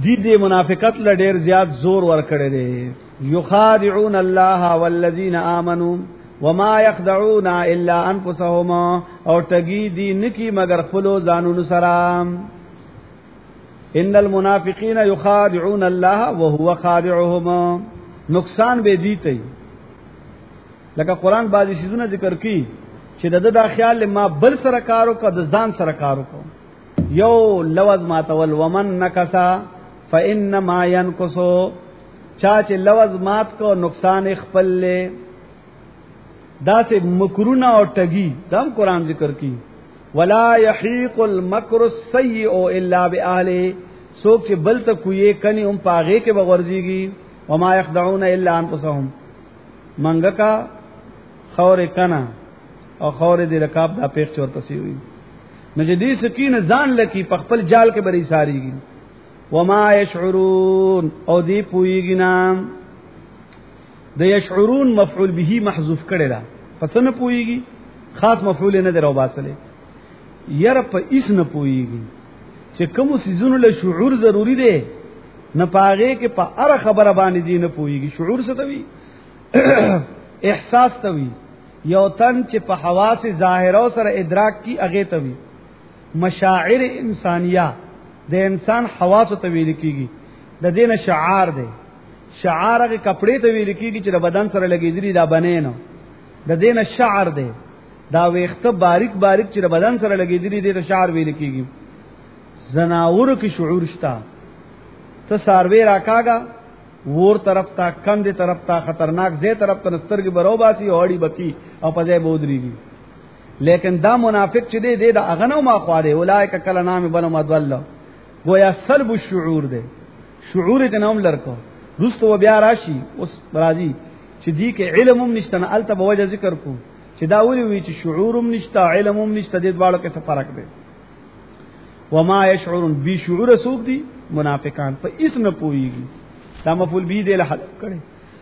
دې منافقت ل ډیر زیات زور ور کړی دی. یخادعون الله والذین آمنوا وما يخدعون الا انفسهم، او ټګي دي نکی مگر خپل ځانونو سره. ان المنافقین یخادعون الله وهو خادعهم، نقصان به دي ته. لکه قران بعضی شیزونه ذکر کی چې د خیال ما بل سره کارو کو د ځان سره کارو کو. یو لوز ماتول ومن نکسا فانما ينقصو، چا چې لوز مات کو نقصان خپل له. دا سے مکرونه او ټګي دم قران ذکر کی. ولا يحيق المكر السيء الا باهله، سوک چې بل ته کوی کني هم پاغه کې بغورځيږي. وما يخدعون الا انفسهم، منګه کا خور کنا او خور دې رکاب دا پیښ چور پسې وي. نجدي سکین ځان لکی په خپل جال کې بری ساريږي. وما يشعرون، او دې پويږي نام د يشعرون مفعول به محذوف کړي دا پس نه پويږي، خاص مفعول نه درو باسلې. ير په اس نه پويږي چې کوم سيزونو له شعور ضروری دی، نه پاغه کې په هر خبره باندې دي نه پويږي. شعور څه توي؟ احساس توي. یو تن چې په حواس ظاهره سره ادراک کی اگے توي. مشاعر انسانیه د انسان حواس ته ویل کیږي. د دینه شعار دی. شعار هغه کپڑے ته ویل کیږي چې د بدن سره لګیدلی دا بنې نو. د دینه شعر دی. دا ویخته باریک باریک چې د بدن سره لګیدلی دی ته شعر ویل کیږي. زناور کې شعور شتا. ته ساروی راکاګه ور طرف تا کندې طرف تا خطرناک زی طرف ته نسترګي بروباسي اوړي بکی او پځای بودريږي. لیکن دا منافق چې دی دا اغنو ما خواده اولایک کل نام بنو مدول، گویا سلب الشعور دی. شعور دې نوم لرکو رستو بیا راشي اوس راځي چې دی کې علم هم نشته نه الته بوجه ذکر کو چې دا ولي وی چې شعور هم نشته علم هم نشته دې دواړو کې څه فرق دی. وما يشعرون، بي شعور سوق دي منافقان په اس نه پويږي. دا مفعول به دې له حل کړي.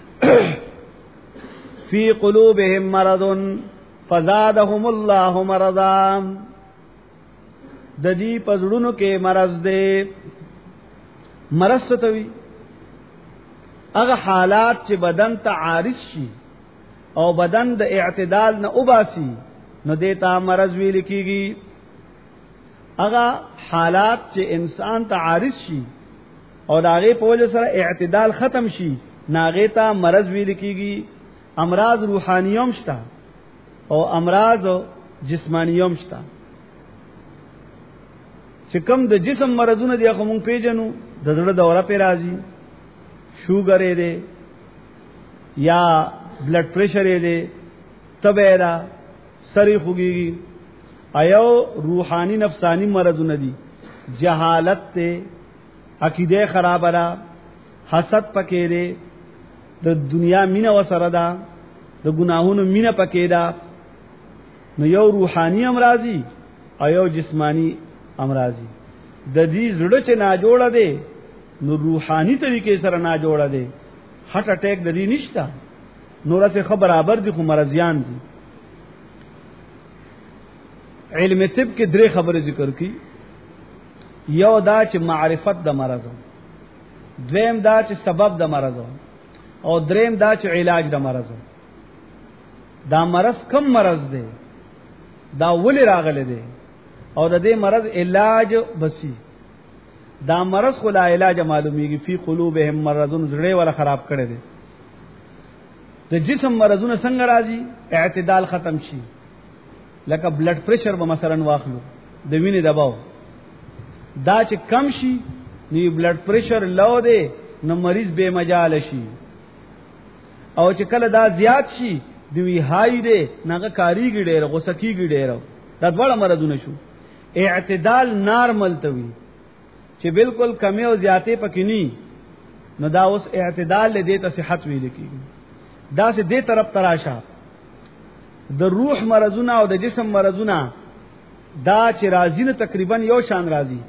فی قلوبهم مرض فزادهم الله مرضا، د دې پزړونو کې مرض دی. مرض څه توي؟ هغه حالات چې بدن ته عارض شي او بدن د اعتدال نه وباسي نو دیتا مرض ویل کیږي. هغه حالات چې انسان ته عارض شي او داغه په وجه سره اعتدال ختم شي ناغه ته مرض ویل کیږي. امراض روحانیوم شته او امراض جسمانیوم شته. چې کوم د جسم مرزونه دي خو مونږ پیژنو، د زړه دوره په راځي، شوګر یې دی یا بلډ پریشر یې دی، تبه را سری خوږي. ایو روحانی نفسانی مرزونه دي، جهالت ته، عقیده خراب را، حسد پکې دی، د دنیا مینه وسره ده، د ګناهونو مینه پکې ده. نو یو روحانی امراضی ایو جسمانی امراضی. د دې زړه چې نا جوړه دي نو روحانی طریقې سره نا جوړه دي. هارت اٹیک د دې نشتا، نور څه خبر برابر دي خو مرضیان دي. علم طب کې درې خبره ذکر کی. یو دا چې معرفت د مرض، دویم دا چې سبب د مرض، او دریم دا چې علاج د مرض. دا مرض کم مرض دی، دا ولی راغله دی، او د دې مرض علاج بسی. دا مرض خو لا علاج معلومیږي. فی قلوبهم مرضون، زړه ولا خراب کړي دي. د جسم مرضونه څنګه راځي؟ اعتدال ختم شي. لکه بلډ پریشر به مثلا واخلو، د وینې دباو دا چې کم شي نو بلډ پریشر لو دی نو مریض بے مجال شي. او چې کله دا زیات شي دوی هاي دی ناګه کاریږي ډېر، غوسه کیږي ډېر. دا ډول مرضونه شو. اعتدال نارمل توي چې بالکل کمی او زیاتې پکې ني، نو دا اوس اعتدال له دې ته صحت ویل کیږي. دا سه دې طرف تراشه. د روح مرضونه او د جسم مرضونه دا چې راځي نه تقریبا یو شان راځي.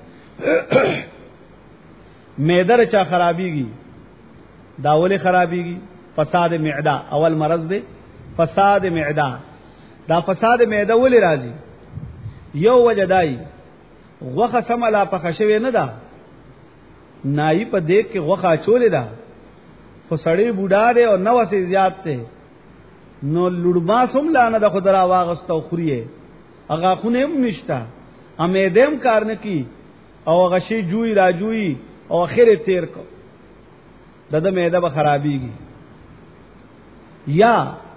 معده چا خرابيږي، دا ولې خرابيږي؟ فساد معده اول مرض دی. فساد معده، دا فساد معده ولې راځي؟ یو وجه دای غوخه سم لا پخښوي نه ده، نای په دیک کې غوخه چولې ده خو سړی بوډا دی او نو سي زیات ته نو لړما سم لانه د خدرا واغستو خوريه هغه خونه هم نشتا امیدم کار نه کی او هغه شی جوئی را جوئی او اخر تیر کو دغه معده به خرابيږي یا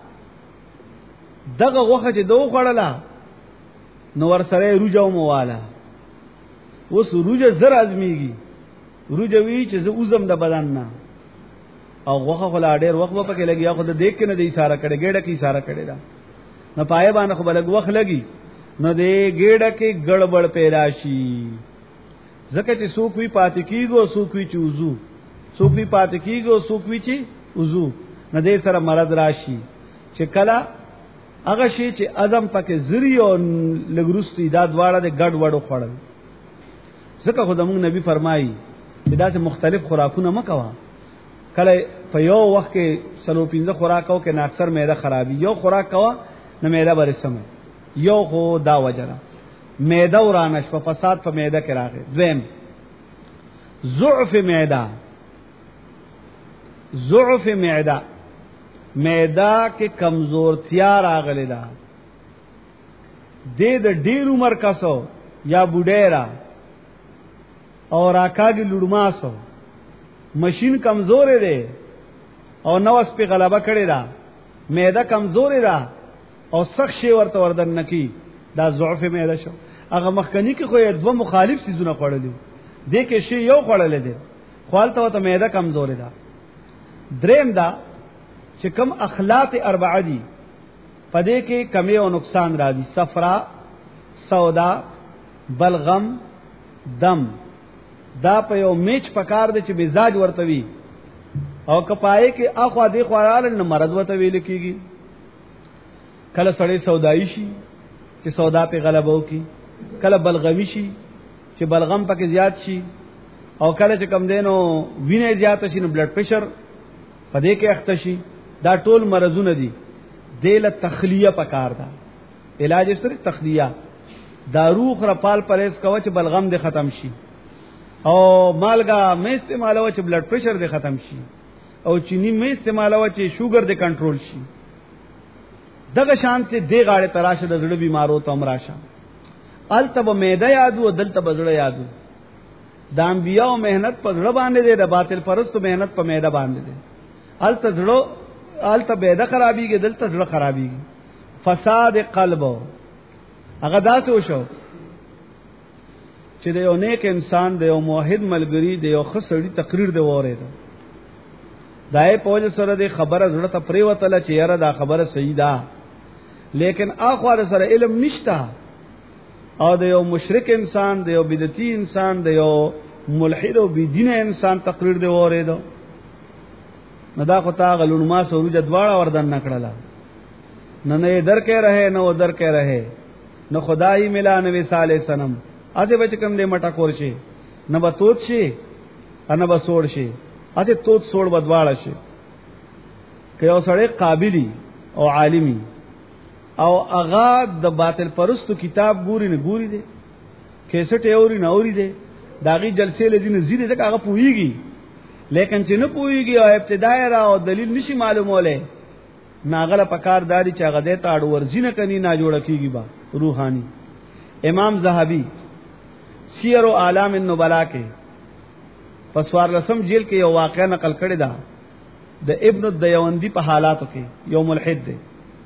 دغه غوخه چې دوه خړلا نو ور سره روجو مواله اوس روجه زر ازميږي روجه وی چې زه اوزم د بدن نه او غوخه خلا ډېر وخت په کې لګي خو د دیک کې نه دی اشاره کړي ګډه کې اشاره کړي دا نه پای باندې خو بلګ وخت لګي نو دې ګډه کې ګړبړ پیدا شي ځکه چې څوک وی پاتې کیږي څوک وی چې وضو څوک وی پاتې کیږي څوک وی چې وضو نه دې سره مرض راشي چې کله هغه شی چې اعظم پکې زری او لګروستي دا دواړه د ګډ وډو خړل ځکه خدای نبی فرمایي چې دا چې مختلف خوراکونه مکوا کله په یو وخت کې سلو 15 خوراکو کې نه اکثر معده خرابي یو خوراک کوا نه معده برسمه یو خو دا وجره معده ورانش په فساد په معده کې راغی دویم ضعف معده معده کې کمزورتیا راغلی ده د ډیر عمر کاسو یا بوډیرا او راکاږي لړماسو ماشین کمزور دی او نوس په غلبه کړی دا معده کمزور ده او سخت شی ورته وردن نکی دا ضعف معده شو هغه مخکنی کې خو دوه مخالف سيزونه خړلې دي کې شی یو خړلې دي خپلته ته معده کمزور ده دریم دا چې کم اخلاط اربعه دي پدې کې کمی او نقصان راځي صفرا سودا بلغم دم دا په یو میچ پکار دي چې مزاج ورتوي او کپای کې اخوا دې خوراله نه مرض وته ویل کیږي کله سړی سودای شي چې سودا په غلبه وکي کله بلغمی شي چې بلغم پکې زیات شي او کله چې کم دینو وینې زیات شي نو بلډ پریشر پدې کې اخته شي دا ټول مرزونه دي دله تخلیه پکار ده علاج سره تخلیه دارو خرپال پرهیز کوه چې بلغم دې ختم شي او مالګه مې استعمالوه چې بلډ پریشر دې ختم شي او چینی مې استعمالوه چې شوګر دې کنټرول شي دغه شانته دې غاړه تراشه د زړه بیمارو ته امراشه التب معده یادو دلته بزړه یادو د انبیاء مهنت په زړه باندې دې د باطل پرستو مهنت په معده باندې دې الته زړه الته معده خرابيږي دلته زړه خرابيږي فساد قلب هغه داسې وشو چې د یو نیک انسان د یو موحد ملګری د یو خسړی تقریر دی وره ده دای په سره د خبره زړه ته پریوتله چې یاره دا خبره صحیح ده لیکن اخوار سره علم نشتا او د یو مشرک انسان د یو بدعتي انسان د یو ملحد او بيدین انسان تقریر دی وره ده نو دا خو تا غلون ما سروج دواړه وردن نکړه نه در کې رہے نو در کې رہے نو خدای ملا نبی صالح سنم اته بچ کم دې مټا کور شي نه به توت شي نه به سوړ شي اته توت سوړ بدواړه شي که یو سړی قابلی او عالمی او اغا د باطل پرستو کتاب ګوري نه ګوري دي کیسټ اوري نه اوري دي داغي جلسې لذین زیره دغه هغه پويږي لیکن چې نه پويږي او ابتدای را او دلیل نشي معلوموله ناغله پکارداري چې هغه دې تاړو ورزینه کني نه جوړ کیږي با روحاني امام زاهبی سیر و اعلام النبلا کې پسوار رسم جیل کې یو واقعہ نقل کړی دا د ابن الدیوندی په حالاتو کې یو ملحد دی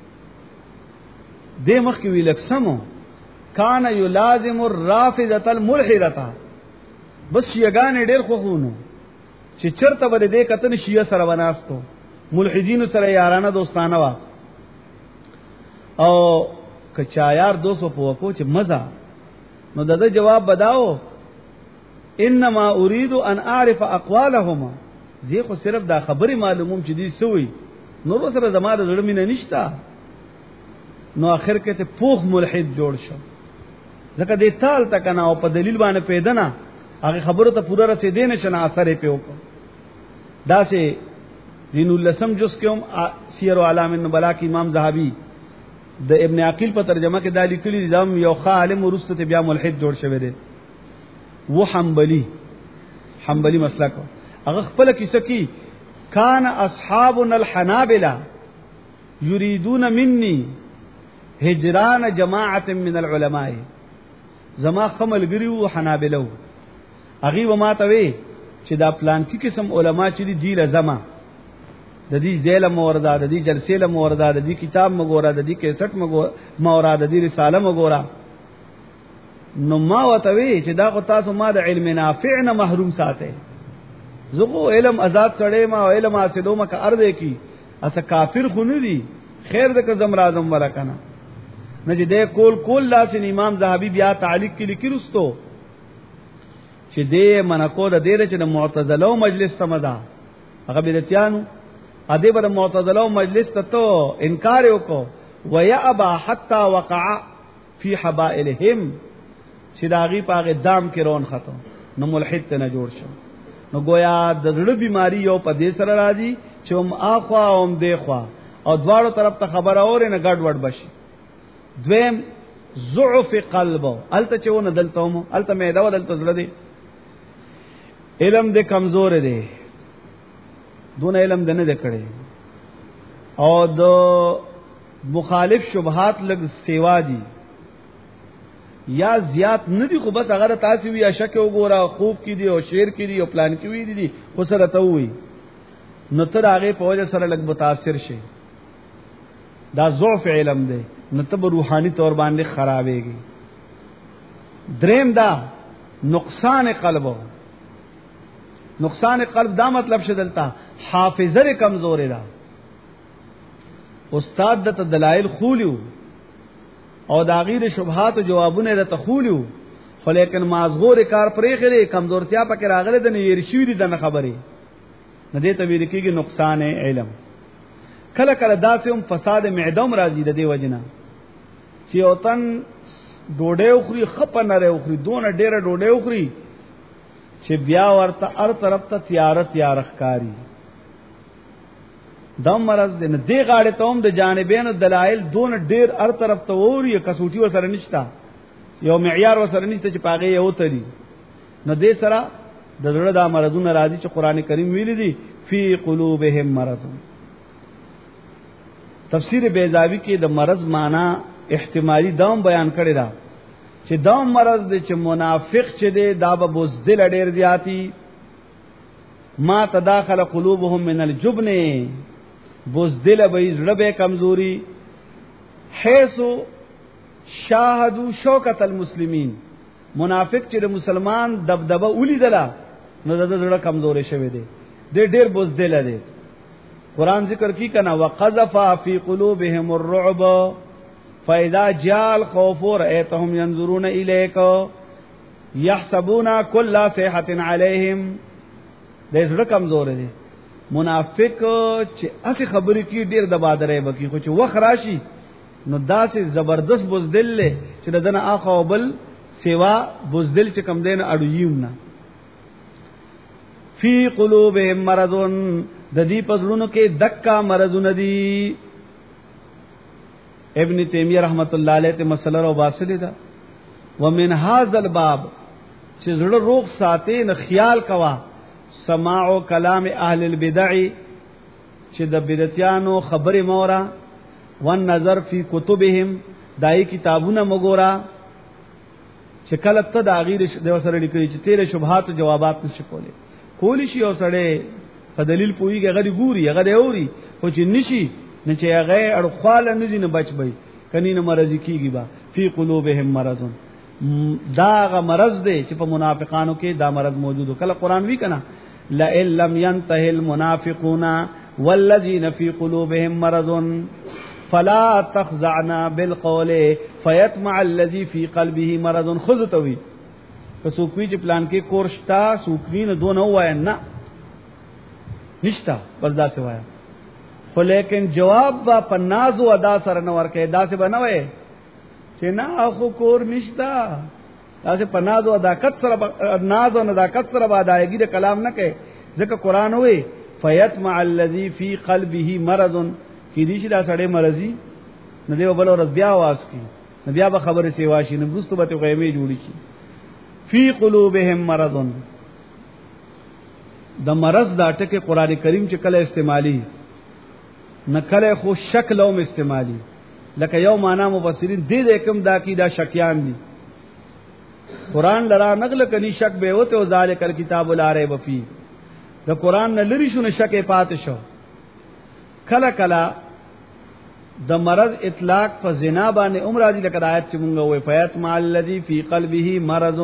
د مخ کې ویل سمو کان یلازم الرافضه الملحده بس یګان ډېر خوونه چې چرته بده دې کتن شیعه سره وناستو ملحدین سره یارانه دوستانه وا او کچا یار 200 په وکو چې مزه نو دغه جواب بداو انما اريد ان اعرف اقوالهما زه خو صرف دا خبره معلوموم چې دې سوی نو سره زماده زړه مینه نشتا نو اخر کې ته پوخ ملحد جوړ شو ځکه دې تال تک نه او په دلیل باندې پیدا نه هغه خبره ته پورا رسیدې نه شنه اثر یې پیوک دا سه دین اللسم جس کوم سیر و علام النبلا کې امام زاهبی د ابن عقیل په ترجمه کې دالی کلی نظام یو عالم ورسته بیا ملحد جوړ شوی دی و حنبلی مسلک هغه خپل کیسه کی کان اصحابنا الحنابلة یریدون مني هجران جماعت من العلماء زما خمل ګریو حنابلو اغي و ما ته وی چې دا پلان کی قسم علما چې دی لزما د دې ځله موردا د دې جلسې له موردا د دې کتاب مګورا د دې کیسټ مګورا د دې رساله مګورا نو ما وته وی چې دا خو تاسو ما د علم نافع نه محروم ساته زغو علم آزاد سړی ما او علم حاصلو ما که ارده کی اسا کافر خو نه دی خیر د کزم رازم ورکنه نه چې د کول لاسن امام زاهبی بیا تعلیق کې لیکي رستو چې دې منکو د دې چې د معتزله مجلس تمدا هغه بدعتانو ادی بل معتزله مجلس ته انکار وکړو ويأبى حتى وقع في حبائلهم چې داغي پاغه دام کې رون خطو نو ملحد ته نه جوړ شو نو گویا د زړه بیماری یو په دې سره راځي چې هم اخوا او هم دیخوا او دواړو طرف ته خبره اوري نه ګډ وډ بشي دویم ضعف قلب الته چونه دلته الته مې دا ودلته زړه دی علم دې کمزور دی دون علم دنه دې کړي او د مخالف شبهات لګ سیوا دي یا زیات ندی خو بس هغه تاسو وی شک وګوره خوب کې دی او شعر کې دی او پلان کې وی دی خو سره ته وی نو تر هغه په وجه سره لګ متاثر شي دا ضعف علم دی نو ته روحاني تور باندې خرابېږي دریم دا نقصان قلب دا مطلب شدلتا حافظه کمزور ده استاد د دلایل خولیو او دا غیر شبهات او جوابونه د تخولیو خو لیکن مازغور کار پرې خره کمزورتیا پکې راغله د نيرشي دي د خبرې نه دې ته ویل کېږي نقصان علم کله کله داسې هم فساد معدم راځي د دې وجنه چې اوتن ډوډۍ خوري خپ نه لري خوري دون ډېر ډوډۍ خوري چې بیا ورته هر طرف ته تیار ښکاری دم مرض دې نه دی غاړه ته هم د جانبین دلایل دون ډیر هر طرف ته ووري کسوټي وسره نشتا یو معیار وسره نشته چې پاګه یو تلی نو دې سره د زړه د مرضونو راځي چې قران کریم ویلي دي فی قلوبهم مرض تفسیر بیضاوی کې د مرض معنی احتمالی دام بیان کړی دا چې دام مرض دې چې منافق چې دې دا به بوزدل ډیر زیاتی ما تداخل قلوبهم من الجبن بوزدل به زړه به کمزوري حيث شاهدوا شوکت المسلمین منافق چې د مسلمان دبدبه ولیدله نو د زړه کمزوري شوی دی ډېر بوزدل دی قران ذکر کی کنا وقذف فی قلوبهم الرعب فاذا جاء الخوف رأيتهم ينظرون اليك يحسبون كل صيحة عليهم د زړه کمزور دی منافق چې اسی خبرې کی ډیر د بادرې بکی خو چې وخت راشي نو داسې زبردست بوزدل له چې دنه اخو بل سیوا بوزدل چې کم دین اړویم نه فی قلوبهم مرض د دې پزړونو کې دکا مرضونه دي ابن تیمیہ رحمت الله علیه ته مسله رو باسل ده ومن هذا الباب چې زړه روغ ساتي نه خیال کوا سماع کلام اهل البدع چې د بدعتانو خبره مورا ون نظر فی کتبهم دای کتابونه مګورا چې کله ته د غیر د وسره لیکي چې تیرې شبهات او جوابات نشي کولی شي او سره په دلیل پویږي غری ګوري هغه اوري خو چې نشي نه چې هغه اړخواله نزي نه بچبي کني نه مرض کیږي با فی قلوبهم مرض دا غ مرض دی چې په منافقانو کې دا مرض موجود کله قران وی کنا لا ان لم ينتهي المنافقون والذين في قلوبهم مرض فلا تخزعنا بالقول فيطمع الذي في قلبه مرض خذتوي فسوکوی چې پلان کې کورشتا سوکوی نه دون وای نه نشتا بس دا څه وای خو لیکن جواب با پناز او ادا سره نه ورکه دا څه بنوي چې نه خو کور نشتا تاسو پناز او عداقت سره ناز او عداقت سره ادایګي د کلام نه کوي ځکه قران وې فیتمع الذی فی قلبه مرض کی دې چې دا سړی مرضی نه دی بل ورځ بیا واس کی نه بیا به خبره سی واشي نه بوستو به غیمه جوړی کی فی قلوبهم مرض د مرض دا ټکه قران کریم چې کله استعمالي نه کله خو شکل او استعمالي لکه یو معنا مفسرین دې کوم دا کی دا شکیان دي قران لرا نقل کني شک به وته او ذالک الکتاب لا ریب فی د قران نه لری شونه شک پات شو کله کله د مرض اطلاق په زنا باندې عمر دي لکه آیت چې مونږ وې فیات مع الذی فی قلبه مرض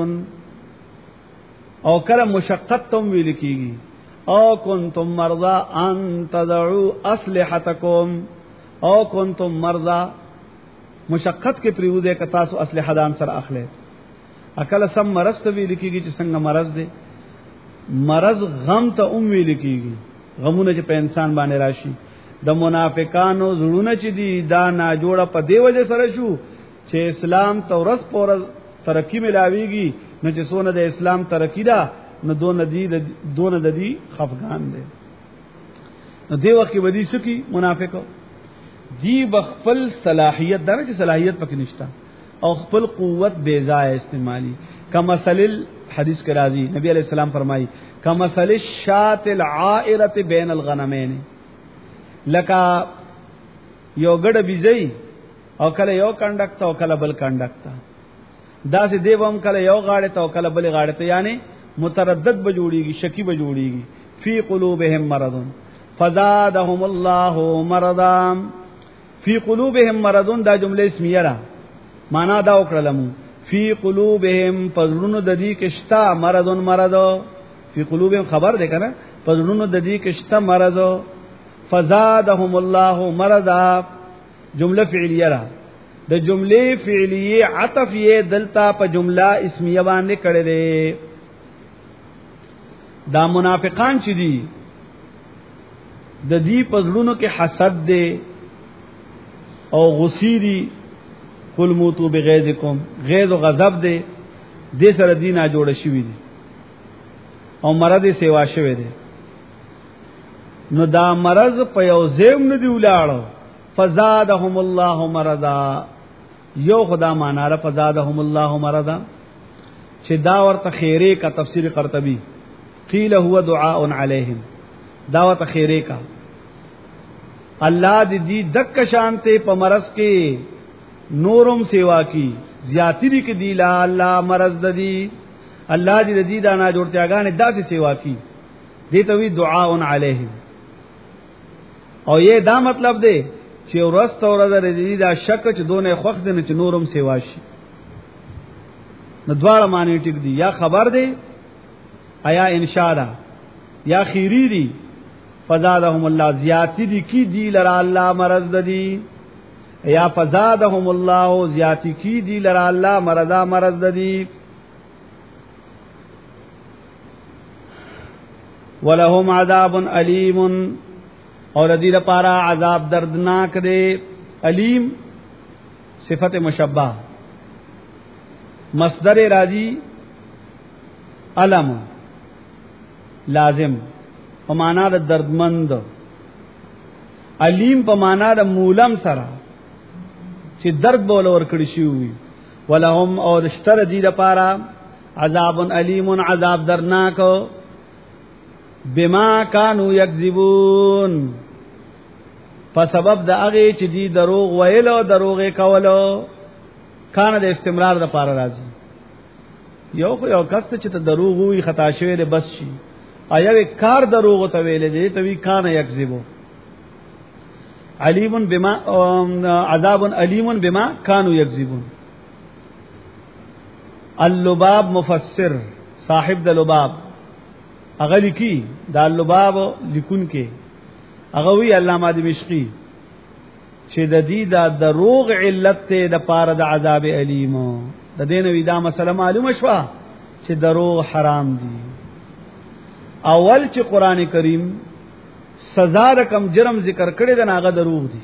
او کله مشقت تم ویل کیږي او کنتم مرضى ان تدعوا اسلحتکم او کنتم مرضى مشقت کې پریوزه ک تاسو اسلحه دان سره اخله اکل سم مرض ته ویل کیږي چې څنګه مرض دی مرض غم ته ویل کیږي غمونه چې په انسان باندې راشي د منافقانو زړونه چې دي دا نه جوړه په دی وجه سره شو چې اسلام تورس پور ترقی ملاويږي نو چې سونه د اسلام ترقی دا نو دون د دې خفقان دي نو دی وخت کې ودی سکی منافقو دی بخپل صلاحیت دا چې صلاحیت پکې نشتا او خپل قوت بے ځای استعمالي کما مثل حدیث کې راځي نبی علیہ السلام فرمایي کما مثل الشاة العائرة بین الغنمین لکه یو ګډ بيځي او کله یو کنډکټ او کله بل کنډکټ دا سي دیوم کله یو غاړه ته او کله بل غاړه ته یعنی متردد به جوړيږي شکی به جوړيږي فی قلوبهم مرض فزادهم الله مرضا فی قلوبهم مرض دا جمله اسمیه را معنا دا وکړلم فی قلوبهم پزړونو د دې کې شتا مرض فی قلوبهم خبر ده کنه پزړونو د دې کې شتا مرض فزادهم الله مرضا جمله فعلیه را د جمله فعلیه عطف یې دلتا په جمله اسمیه باندې کړی دی دا منافقان چې دي د دې پزړونو کې حسد دی او غصیری قل موتو بغیظکم غیظ او غضب دی دې سره دینه جوړ شوی دي او مرض سیوا شوی دی نو دا مرض په یو زیم نه دی ولاړو فزادهم الله مرضا یو خدا معنا را فزادهم الله مرضا چې دا ورته خیره کا تفسیر قرطبی قیل هو دعاء علیہم دا ورته خیره کا الله دې دک شانته په مرض کې نورم سیوا کی زیاتی دی کې دی لا الله مرض ددی الله دې دا نه جوړتیاګانې داسې سیوا کی دې ته وی دعاء علیہم او یہ دا مطلب دی چې ورست اورځ دې دا شک چې دونه خوخ دي چې نورم سیوا شي نو دواړه معنی ټیک دي یا خبر دی آیا انشاء یا خیری دی فزادهم الله زیاتی دی کی دی لرا الله مرض ددی یا فزادهم الله زیاتی کی دی لرا الله مرض ددی ولهم عذاب علیم اور دې لپاره عذاب دردناک دی علیم صفت مشبہ مصدر راضی علم لازم په معنا د دردمند علیم په معنا د مولم سره چې درد بول ور کړی شي وي ولهم او دشتر دې لپاره عذاب علیم عذاب درناک بما كانوا يكذبون په سبب د هغه چې دی دروغ ویلو دروغ کولو کانه د استمرار د پاره راځي یو کس چې ته دروغ وي خطا شوی دی بس شي ایو کار دروغ ته ویل دی ته وی کانه یکذبو علیم بما عذاب علیم بما كانوا يكذبون اللباب مفسر صاحب د لباب اغلی کی دا لباب لیکون کې اغوی علامه دمشقی چې د دې د دروغ علت ته د پاره د عذاب الیم د دین وی دا مسله معلومه شوه چې دروغ حرام دي اول چې قران کریم سزا رقم جرم ذکر کړي د ناغه دروغ دي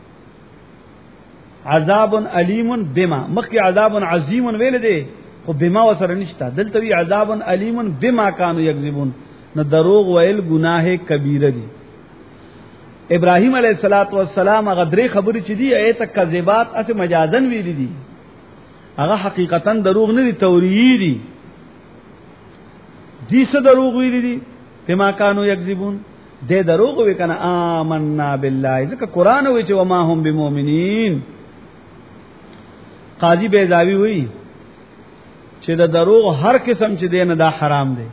عذاب علیم بما مخکې عذاب عظیم ویل دي خو بما وسره نشته دلته وی عذاب علیم بما كانوا يكذبون نو دروغ ویل گناه کبیره دي ابراهیم علیہ الصلات والسلام هغه درې خبرې چې دي ایت کذبات اته مجازن ویل دي هغه حقیقتا دروغ نه دي توریی دي څه دروغ ویل دي بما كانوا یکذبون دې دروغ وی کنه آمنا بالله ځکه قران وی چې وما هم بمؤمنین. قاضی بیضاوی وی چې د دروغ هر قسم چې دین دا حرام دی.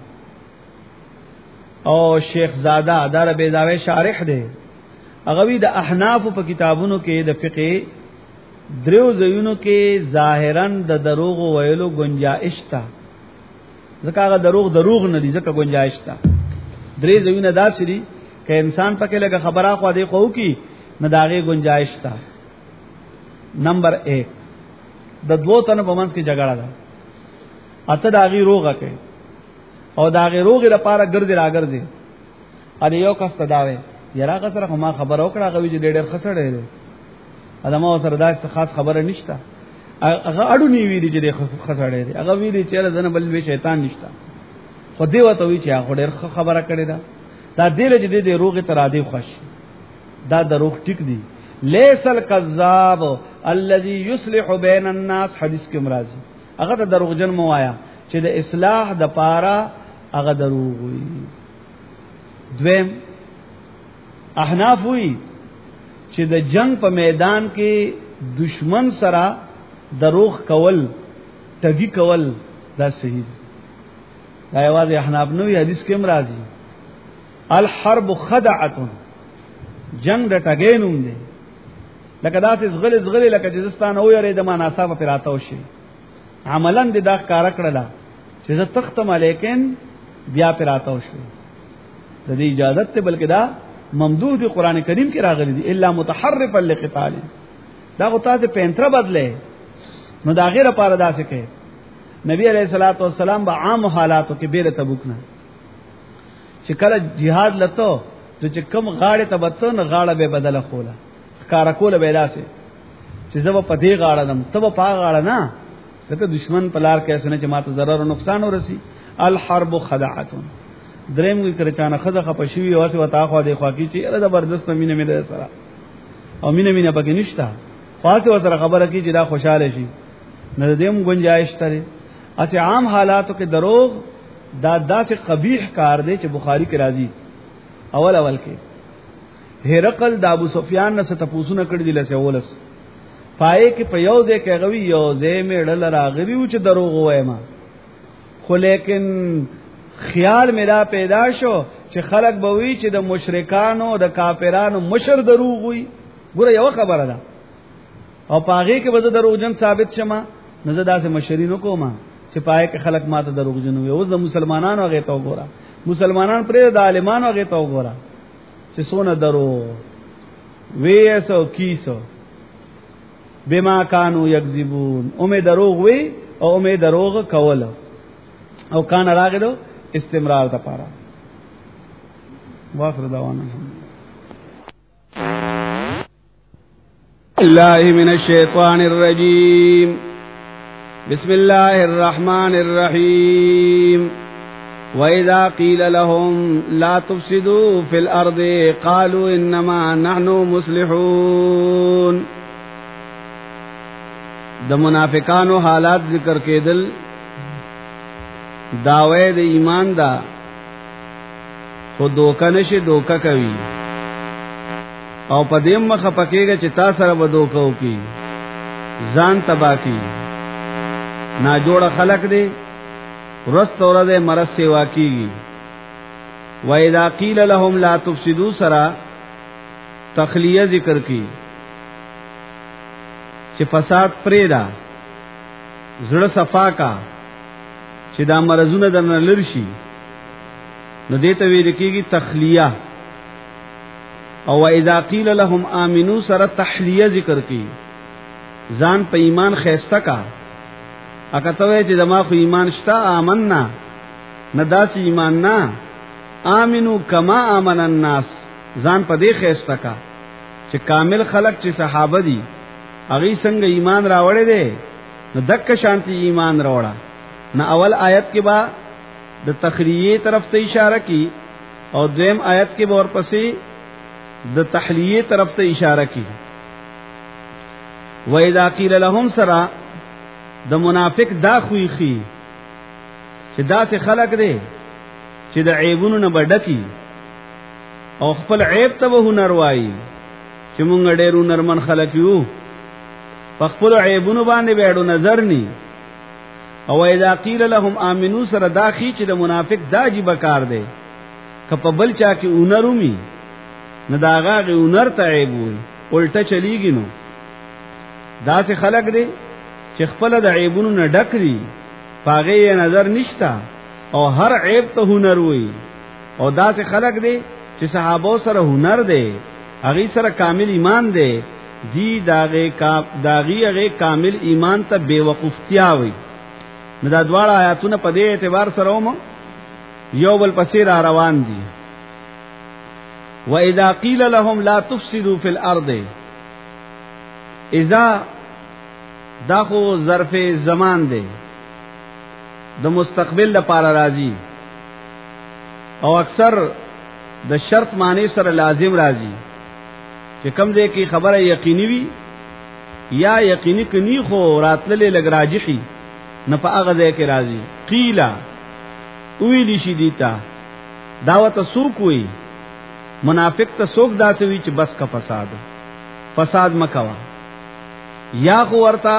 او شیخ زاده دار بیضاوی شارح دی هغه وی د احناف په کتابونو کې د فقه دریو زینو کې ظاهرا د دروغ ویلو گنجائش تا ځکه هغه دروغ نه دي ځکه گنجائش تا. درې زینو داسې دي که انسان پکې لګه خبره خو دې خو کی نه داغه گنجائش تا. نمبر 1 د دوه تن په منځ کې جګړه ده اته داغي روغه کوي او داغي روغه لپاره ګرځي راګرځي ا یو کس تداوي یرا کا سره ما خبر وکړه غوي چې ډېر خسړې ده ادمه سره داسې خاص خبره نشته هغه اډو نی ویری چې خسړې ده هغه ویری چې دنه بل وی شیطان نشته خو دی وته وی چې هغه ډېر خبره کړې ده دا دله چې دې روغه تر عادي خوش دا دروغ ټیک دی. لیس الکذاب الذي يصلح بين الناس حدیث کې مرাজি هغه ته دروغجن موایا چې د اصلاح د پاره هغه دروغ وي. دویم احناف وی چې د جنگ په میدان کې دشمن سره دروغ کول ټګي کول دا صحیح دی. دا یوازې احناف نو حدیث کې مرাজি الحرب خدعه جنگ د ټګینوم دی لکه داسې زغلی لکه جزستان او یری د مناسبه پراته وشي عملاً د دا کار کړل چې زه تختم لیکن بیا پراته وشي د دې اجازه ته بلکې دا ممدوح دی قران کریم کې راغلی دی الا متحرفا لقتال دا غو تاسو پینتره بدله نو دا غیره پاره داسې کوي. نبی علیہ الصلوۃ والسلام به عام حالاتو کې بیره تبوک نه چې کله jihad لته چې کم غاړه ته بته نه غاړه به بدله خوله کار کوله به داسې چې زه په دې غاړه دم ته په غاړه نه ځکه دشمن په لار کې اسنه چې ماته ضرر او نقصان ورسي. الحرب خدعه دریم وی کړه چانه خزه خپشوي او څه وتا خو دې خوا کی چې اره زبردست مینه مې سره او مینه پکې نشته خاصه سره خبره کی چې دا خوشاله شي نه دیم گنجائش ترې. اسی عام حالاتو کې دروغ دا داسې قبیح کار دی چې بخاری کې راځي اول کې هرقل د ابو سفیان نه ستپوسونه کړی دی لسه ولس پای کې په یو ځای کې غوي یو ځای میړل راغلی و چې دروغ وایم خو لیکن خیال میرا پیدا شو چې خلک به وی چې د مشرکانو د کافرانو مشر دروغ وي. ګوره یو خبره ده او پاغه کې به دروغجن ثابت شمه نه زدا سه مشرینو کومه چې پای کې خلک ماته دروغجن وي. اوس د مسلمانانو هغه ته وګوره مسلمانان پرې د عالمانو هغه ته وګوره چې سونه درو ویسو کیسو بما كانوا يكذبون امید دروغ وی او امید دروغ کول او کان راغلو استمرار د پاره. واخر دعوانا الله من الشیطان الرجیم بسم الله الرحمن الرحیم وَإِذَا قِيلَ لَهُمْ لَا تُفْسِدُوا فِي الْأَرْضِ قَالُوا إِنَّمَا نَحْنُ مُصْلِحُونَ. د منافقانو حالات ذکر کېدل داوی د ایمان دا خو دوکه نشي دوکه کوي او په دې مخه پکېږي چې تاسو سره به دوکه وکي ځان تبا کی نا جوړ خلق دی رست اورده مرض سیوا کیږي. وَإِذَا قِيلَ لَهُمْ لَا تُفْسِدُوا سرا تخلیه ذکر کی چې فساد پریدا زړه صفا کا چې دا مرزونه درنه لرشي نو دې ته ویل کېږي تخلیه. او وَإِذَا قِيلَ لَهُمْ آمِنُوا سرا تحلیه ذکر کی ځان په ایمان خیسته کا اکتوی چې دما خو ایمان شتا آمنا نداس ایمان نا آمنو کما آمن الناس ځان په دې خیسته کا چې کامل خلق چې صحابه دي هغه څنګه ایمان راوړې دي نو دک شانتی ایمان راوړه. نو اول آیت کې با د تخریه طرف ته اشاره کی او دویم آیت کې به ورپسې د تحلیه طرف ته اشاره کی. وَإِذَا قِيلَ لَهُمْ سَرَا د منافق دا خوې خي چې دا څه خلق دي چې د عیبونو نه بډکی او خپل عیب ته هنر وایي چې مونږ ډېر هنرمن خلک یو په خپل عیبونو باندې بیړو نظر ني او اذا قیل لهم امنو سره داخی چې د منافق داجی بکار دی کپ بل چا کې هنرومي نه داغه هنر ته عیب وي الټه چلیږي نو دا چې خلک دی چې خپل د عیبونو نه ډک دي پاغه نظر نشتا او هر عیب ته هنر وي او دا چې خلک دی چې صحابه سره هنر دی هغه سره کامل ایمان دی دی داغي هغه کامل ایمان ته بیوقفتیا وي نو دا دواړه آیاتونه په دې اعتبار سره ومو یو بل پسې را روان دي واذا قيل لهم لا تفسدوا في الارض اذا داخو ظرف زمان دی د مستقبل لپاره راځي او اکثر د شرط معنی سره لازم راځي چې کوم ځای کې خبره یقیني وي یا یقیني کني خو راتللې لګ راجحي نه په هغه ځای کې راځي قیلا ویلی شي دیتا دعوت سوق وي منافق ته سوق داسې وي چې بس کا فساد مکوا یا خو ورتا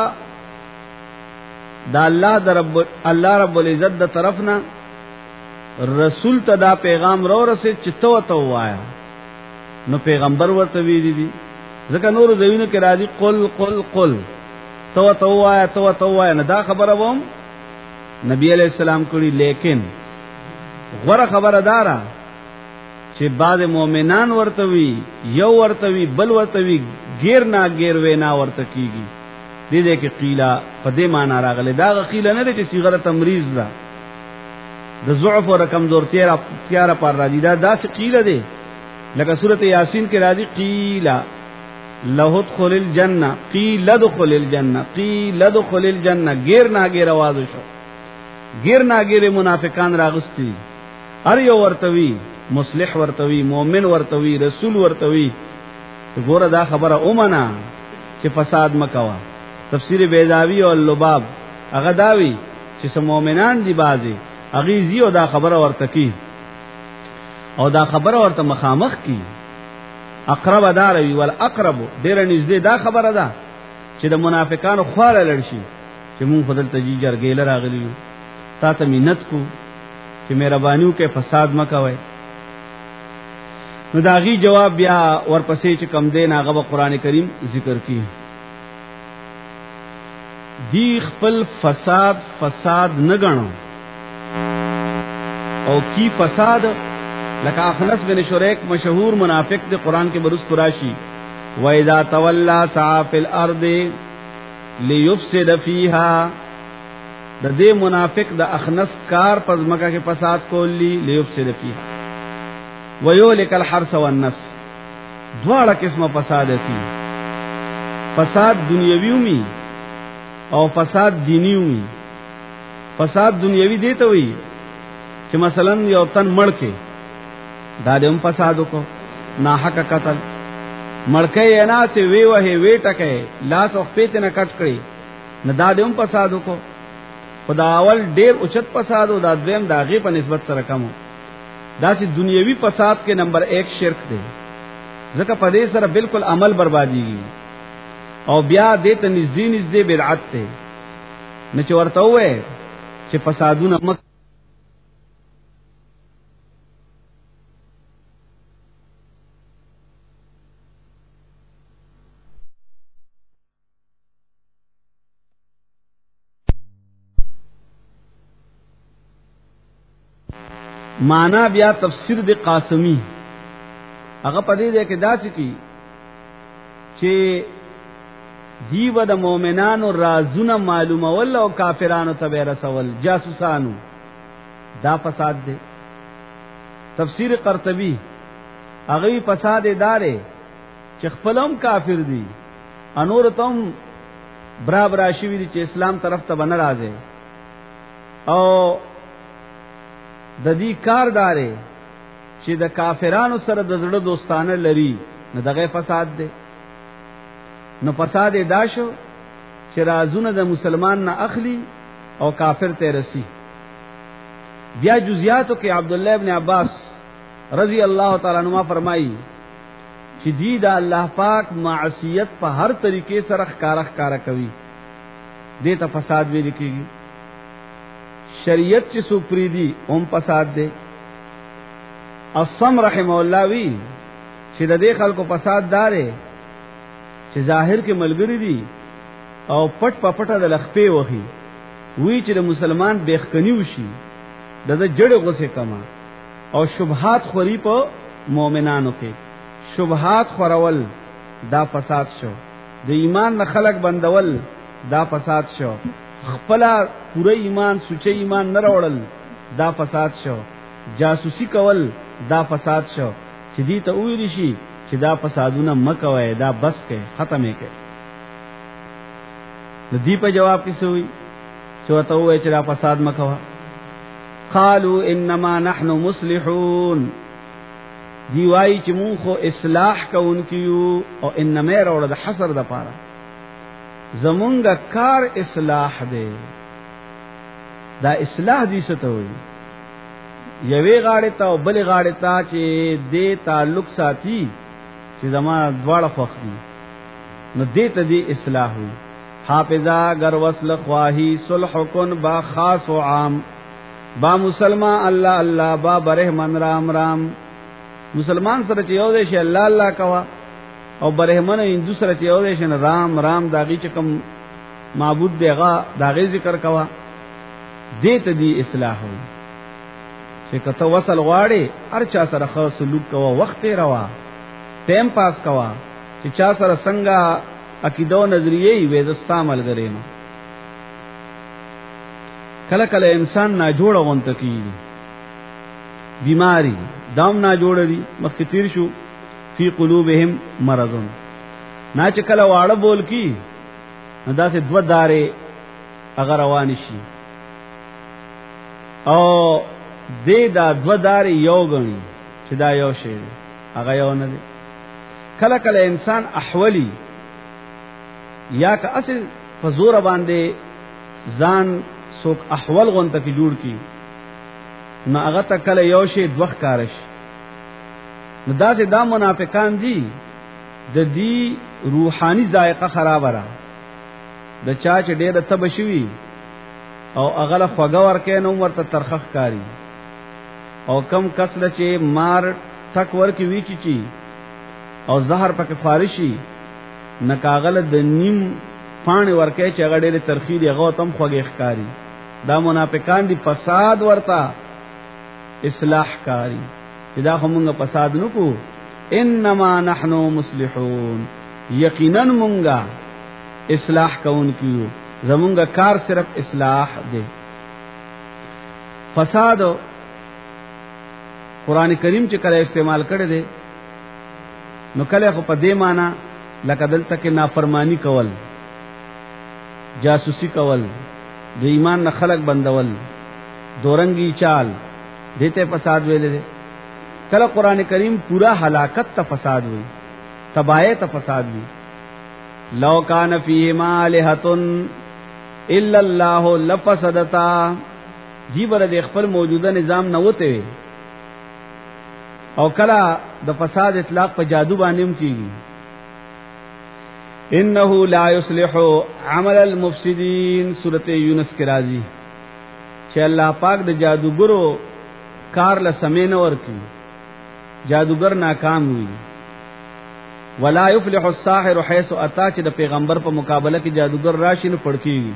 دا الله رب العزت د طرفنا رسول ته دا پیغام رو رسید چې تو وایا نو پیغمبر ورته ویلی دي ځکه نور زوینه کې راځي قل تو وایا نه دا خبره ووم نبی علیہ السلام کړي لیکن غره خبره دارا چې بعض مؤمنان ورته وی یو ورته وی بل ورته وی غیر نا غیر وینا ورته کیږي دې کې قیلا په دې معنا راغله دا قیلا نه دي چې صيغه تمریض ده د ضعف او کمزورتیا تیار پر راځي دا داس قیلا ده لکه سورته یاسین کې راځي قیلا له ادخل الجنه قیل ادخل الجنه قیل ادخل الجنه غیر نا غیر आवाज شو غیر نا غیر منافقان راغستي ار یو ورتوي مصلح ورتوي مؤمن ورتوي رسول ورتوي ګوره دا خبره اومنه چې فساد مکوا تفسیر بیضاوی او اللباب هغه داوی چې مؤمنان دی بازي هغه زیو دا خبره ورته کی او دا خبره ورته مخامخ کی اقرب داروي ول اقرب ډیر نږدې دا خبره ده چې د منافقانو خواله لړشي چې مونږ خدل تجی جرګیل راغلیو تا ته مينت کو چې مهربانيو کې فساد مکوي نو داغي جواب بیا ورپسې چې کم دین هغه قرآن کریم ذکر کی دی خپل فساد نه غنو او کی فساد لکه اخنس بن شریک مشهور منافق دی قرآن کې برست راشي و اذا تولى سعى في الارض ليفسد فيها د دې منافق د اخنس کار پزماکه کې فساد کولی ليفسد فيها ويهلك الحرث والنسل دواړه قسمه فساد دي فساد دنیوي ومي او فساد دینی ومي فساد دنیوي دی ته وي چې مثلا یو تن مړ کې دا دیم فساد کو ناحق قتل مړکې نه سي وی وه وی ټکه لاس او پیته نه کټ کړی نه دا دیم فساد کو خدا اول ډیر اوچت فساد او دا دویم داغه په نسبت سره کمو دا چې دنیوي فساد کې نمبر 1 شرک دی ځکه په دې سره بالکل عمل برباديږي او بیا دې ته نږدې بدعت ته نه چې ورته وې چې فسادونه معنا بیا تفسیر د قاسمی هغه پدې ده کې داسې کی چې دیو د مؤمنانو رازونه معلومه ول او کافرانو ته رسول جاسوسانو دا فساد ده تفسیر قرطبی هغه فساد داره چې خپلم کافر دي انور تم برابر شي دي چې اسلام طرف ته بن راځي او د دې کاردارې چې د کافرانو سره د زړه دوستانه لري نه دغه فساد دی نو فساد دا شو چې رازونه د مسلمان نه اخلي او کافر ته رسی بیا جزئیاتو کې عبد الله ابن عباس رضی الله تعالی عنہ فرمایي چې دی دا الله پاک معصیت په هر طریقې سره ښکارا کوي، دې ته فساد ویل کېږي. شریعت چې څوک پریدي هم فساد دی. اصم رحم الله وی چې د دې خلکو فساد دارې چې ظاهر کې ملګری دي او پټ پټه د لخپې وهي، وی چې د مسلمان بیخکنی وشي د جړې غوسه کما او شبهات خوري په مؤمنانو کې. شبهات خورول دا فساد شو. د ایمان نه خلق بندول دا فساد شو. خپل پوره ایمان سوچه ایمان نه راوړل دا فساد شو. جاسوسی کول دا فساد شو. چې دې ته ویل شي چې دا فسادونه مکوي، دا بس کې ختمه کې. د دې په جواب کې سوې چې وته وې چې دا فساد مکوا. قالوا انما نحن مصلحون، دی وای چې مونږ خو اصلاح کوونکیو او انما راوړل د حصر د پاره زمونږ کار اصلاح دی. دا اصلاح دي څه ته وایي؟ یوې غاړې ته او بلې غاړې ته چې دې تعلق ساتي چې زما دواړه خوښ دي، نو دې ته دې اصلاح وي. حافظا گر وصل خواهی صلح کن با خاص و عام، با مسلمان الله الله با برحمن رام رام. مسلمان سره چې یو دی شي الله الله کوا، او برحمن هندو سره چې یو دی شي رام رام داغي چې کوم معبود دیغه داغي ذکر کوا. دې ته دې اصلاح وي چې کته وصل غواړي هر چا سره خو سلوک کوا، وخت روا، ټیم پاس کوا، چې چا سره څنګه عقیده او نظریه وي دستا عمل غرینو. کله کله انسان نه جوړ غونته کیږي، بیماری دام نه جوړ دي. مخکې تیر شو فی قلوبهم مرضون، نه چې کله واړه بول کی نو داسې دو دارې اگر روان شي او دې دا دو دارې یو غني چې دا یو شی دی، هغه یو نه دی. کله کله انسان احولی یا که اصل په زور باندې ځان څوک احول غونته کی جوړ کی، نو هغه ته کله یو شی دوخ کارش. نو دا چې دا منافقان دي د دې روحاني ذائقه خراب را د چا چې ډېر تب شوی او اغله خوګه ورکې نو ورته ترخخ کاری، او کم کسله چې مار ټک ورکی وی چی او زهر پکې فارشي نکاغله د نیم پانی ورکې چې هغه ډېر ترخی دی هغه تم خوګه ښکاری. دا منافقان دي فساد ورته اصلاح کاری چې دا همغه فساد نکو. انما نحنو مصلحون، یقینا مونږه اصلاح کوونکیو، زمونږه کار صرف اصلاح دی. فساد قران کریم چې کله استعمال کړي دي نو کله خو په دې معنی لکه دلته کې نافرمانی کول، جاسوسی کول، د ایمان نه خلق بندول، دورنګي چال، دته فساد ویل دي. کله قران کریم پورا ہلاکت ته فساد وی، تباہی ته فساد وی. لو کان فیهما الہۃ الا الله لفسدتا، جی بر د خپل موجوده نظام نه وته. او کله د فساد اطلاق په جادو باندې هم کیږي. انه لا یصلح عمل المفسدین، سورۃ یونس کې راځي چې الله پاک د جادوګرو کار له سمې نه ورکی، جادوګر ناکام وي. ولا یفلح الساحر حيث اتى، چې د پیغمبر په مقابله کې جادوګر راشي نه پړکیږي.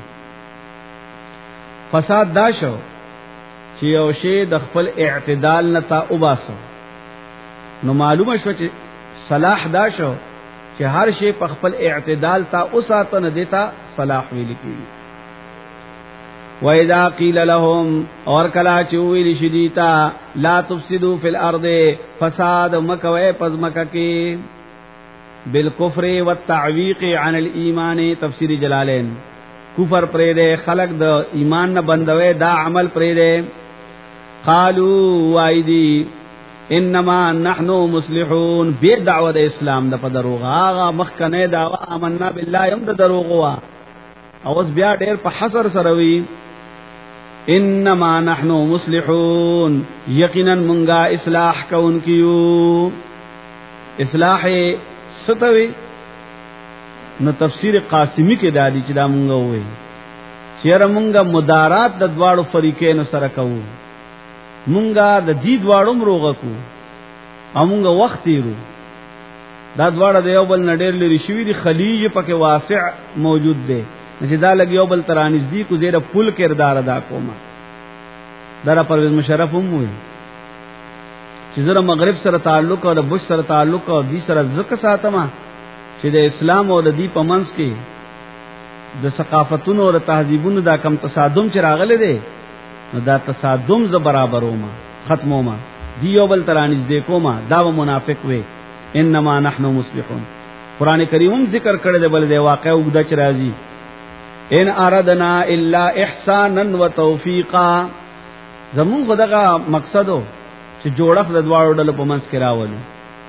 فساد دا شو چې یو شی د خپل اعتدال نه تا وباسو، نو معلومه شو چې صلاح دا شو چې هر شی په خپل اعتدال تا اوساته نه دیتا صلاح ویل کیږي. وَإِذَا قِيلَ لَهُمْ، اور کلا چویل شدیتا لا تفسدوا فی الارض، فساد مکوئے پز مکہ کی، بالکفر والتعویق عن الایمان، تفسیر جلالین. کفر پریدے خلق د ایمان نہ بندوے دا عمل پریدے. قالوا وایدی انما نحن مصلحون، بے دعوت اسلام د پدروغ آغا مخکنه دعوا آمنا بالله یم د دروغ وا، اوس بیا ډیر په حصر سره وی انما نحن مصلحون یقینا منگا اصلاح کونکیو. اصلاح ستوي نو تفسیر قاسمی کې دادی چې دا مونږ وې چیرې مونږه مدارات د دواړو فریقینو سره کوو، مونږه د دې دواړو مروغه کو او مونږه وخت تیرو. دا دواړه د یو بل نډیر لري شوی دی، خلیج پکې واسع موجود دی، چې دا لګ یو بل ترانځ دی کو زیره پل کردار ادا کومه. دا پرویز مشرف هم وي چې زره مغرب سره تعلق او د بش سره تعلق او دې سره زکه ساتما چې د اسلام او د دې پمنس کې د ثقافتونو او تهذیبونو دا کم تصادم چې راغله دي، نو دا تصادم ز برابروما ختموما دی یو بل ترانځ دی کوما. دا و منافق وي انما نحن مصلحون. قران کریم هم ذکر کړی دی بل دی واقع او د چ راځي ان اردنا الا احسانا وتوفیقا. زمون غدغه مقصدو چې جوړخ د دواړو ډلو په منځ کې راولو،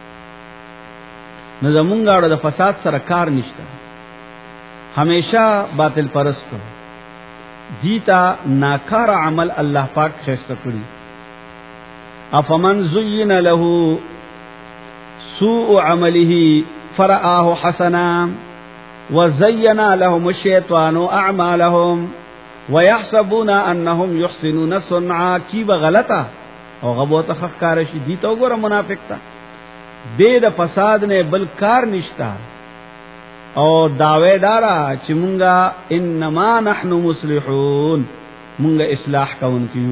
نو زمون غاړو د فساد سره کار نشته. همیشه باطل پرست دیتا ناکار عمل الله پاک خسته کړی. افمن زین له سوء عمله فرآه حسنا وزين لهم الشيطان اعمالهم ويحسبون انهم يحسنون صنعا. کی بغلطا او غبوت خکار شي دي تو ګره منافق تا دې د فساد نه بل کار نشتا او داویدارا چې مونږه انما نحن مصلحون، مونږه اصلاح کوونکیو.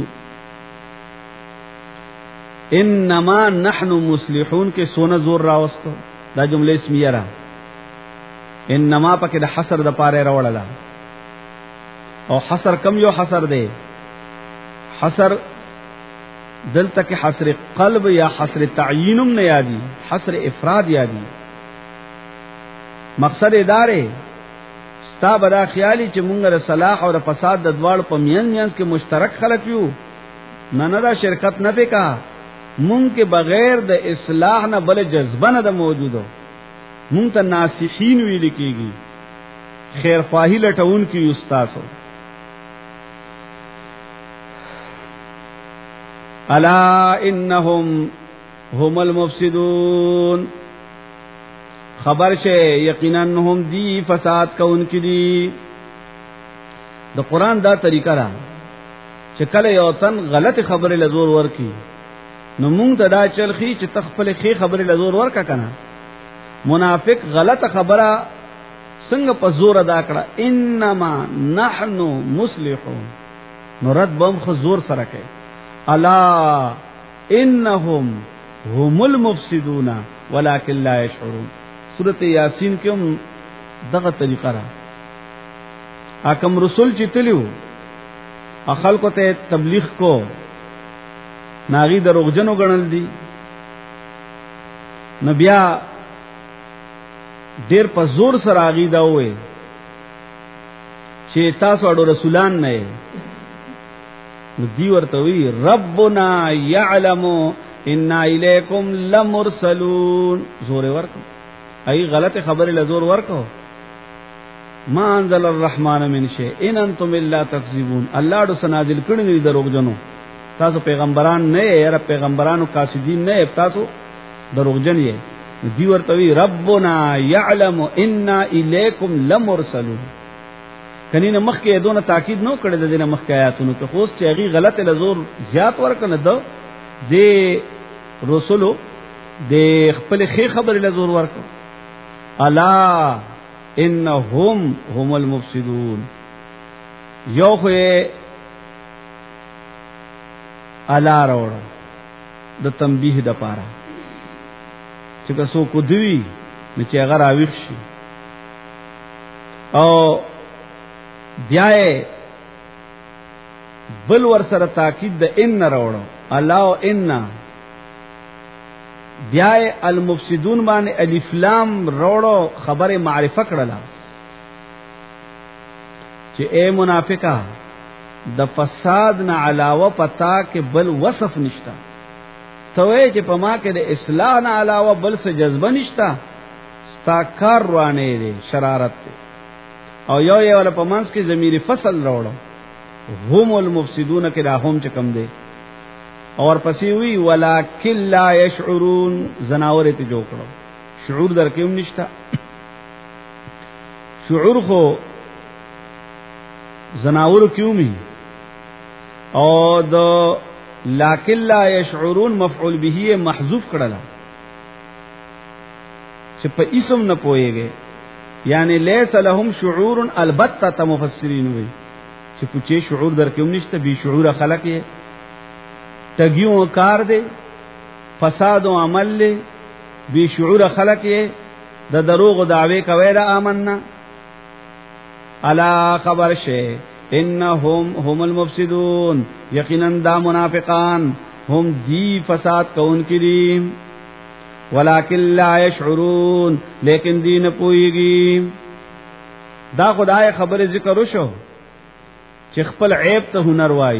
انما نحن مصلحون کې سونه زور راوستو دا جمله اسمیه را. انما پکې د حصر د پاره راوړل او حصر کم یو حصر دی. حصر دلته کې حصر قلب یا حصر تعیینم نه یادي، حصر افراد یادي. مقصد ادارې ستا بدا خیالي چې مونږ د صلاح او د فساد د دواړو په مینځ کې مشترک خلک یو، نه دا شرکت نه وکا. مونږ کې بغیر د اصلاح نه بل جذبه نه د موجودو. مونږ ته ناصحین ویل کېږي، خیر خواهی لټون کې استادو. الا انهم هم المفسدون. خبر شه یقینا هم دی فساد کوونکې دي. د قران دا طریقه را چې کله یو تن غلط خبره لزور ورکی نو مونږ ته دا چلخي چې تخپل خې خبره لزور ورکا کنه. منافق غلط خبره څنګه په زور ادا کړه انما نحن مصلحون، نو رد بم خو زور سره کوي. الا انهم هم المفسدون ولكن لا يشعرون. سورۃ یاسین کې هم دغه طریقه را. اکم رسول چې تلیو خلکو ته تبلیغ کو ناغي دروغجنو غنل دي، نبیا ډیر په زور سره اغي دا وې چې تاسو اړو رسولان نه نو دی ورته وی ربنا يعلم ان الیکم لمرسلون. زور ورکو ای غلط خبر لزور ورکو. ما انزل الرحمن من شيء ان انتم الا تكذبون. الله د سنازل کړي دي دروغجنو. تاسو پیغمبران نه یې، رب پیغمبرانو قاصدین نه یې، تاسو دروغجن یې. دی ورته وی ربنا يعلم ان الیکم لمرسلون. کني مخ کې دونه تاکید نو کړی د دې مخ کې آیاتونو ته خو چې هغه غلط لزور زیات ورکنه دو د رسولو د خپل خې خبر لزور ورکو. الا انهم هم المفسدون. یو خو الا راوړو د تنبیه د پاره چې کسو کو دی نو چې هغه راوښ شي او بیاي بل ور سره تاکید د ان راوړو الا او ان بیاي المفسدون باندې الف لام راوړو خبره معرفه کړلا چې اے منافقا د فساد نه علاوه پتا کې بل وصف نشتا. توې چې په ما کې د اصلاح نه علاوه بل څه جذبه نشتا. ستا کار روانه دي شرارت دي. او یو ول په منځ کې ضمیر فصل راوړو هم المفسدون کې دا هم چکم دے اور پسې وی ولکن لا یشعرون زناور ته جو کړو شعور درکوم نشتا شعور خو زناور کیومی او د لکن لا یشعرون مفعول به محذوف کړل چې په اسم نه پويږي یعنی لیس لهم شعور البتة مفسرین وی چې کوچه شعور درکوم نشته بی شعور خلق یې تګیو کار دے فساد و عمل لے بی شعور خلق یې د دروغ دعوی کوي دا آمنا الا خبر شه انهم هم المفسدون یقینا دا منافقان هم دی فساد کون کی ولکن لا یشعرون لیکن دین پویږي دا خدای خبر ذکر وشو چې خپل عیب ته هنر وایي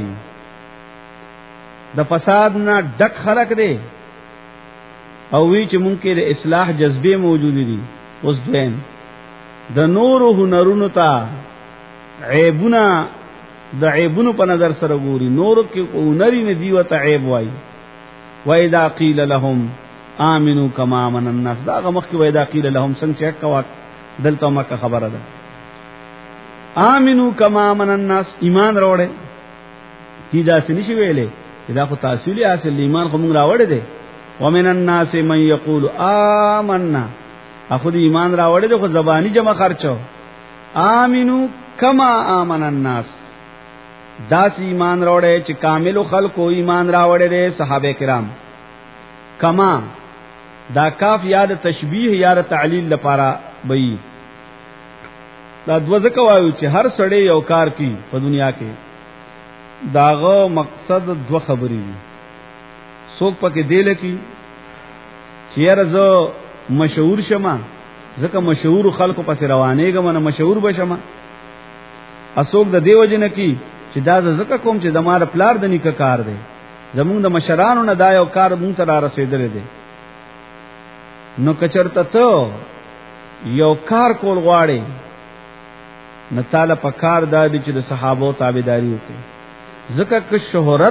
د فساد نه ډک خلق دی او وی چې مونږ کې د اصلاح جذبه موجود دي اوس دین د نور هنرونو ته عیبونه د عیبونو په نظر سره ګوري نور کې هنري نه دی وته عیب وایي وَإِذَا قِيلَ لَهُمْ آمنوا كما آمن الناس دا غمخ کې وَإِذَا قِيلَ لَهُمْ څنګه چک کوا دلته مکه خبره ده آمنوا كما آمن الناس ایمان راوړې تیدا سني شي ویلې دا خو تحصیلی حاصل ایمان خو موږ راوړې دي ومن الناس من يقول آمنا اخو دې ایمان راوړې ده خو زبانی جمع خرچو آمنوا كما آمن الناس داس ایمان راوړې چې کامل خلق ایمان راوړې دي صحابه کرام کما دا کاف یاد تشبیه یاد تعلیل لپاره وي دا دوزکه وایو چې هر سړی یو کار کوي په دنیا کې داغه مقصد دو خبرې دي څوک پکې دی لکی چیر زه مشهور شمه ځکه مشهور خلکو پس روانېږم نه مشهور بشمه اسوک د دیو جن کی چې دا ځکه کوم چې د مار پلار د نیکه کار دی زمونږ د مشرانو نه دا یو کار مونږ ته را رسیدل دي نو کچرته ته یو کار کول غواړي نو تعالی په کار دادی چې د صحابه تابعداري وکړي ځکه که شهرت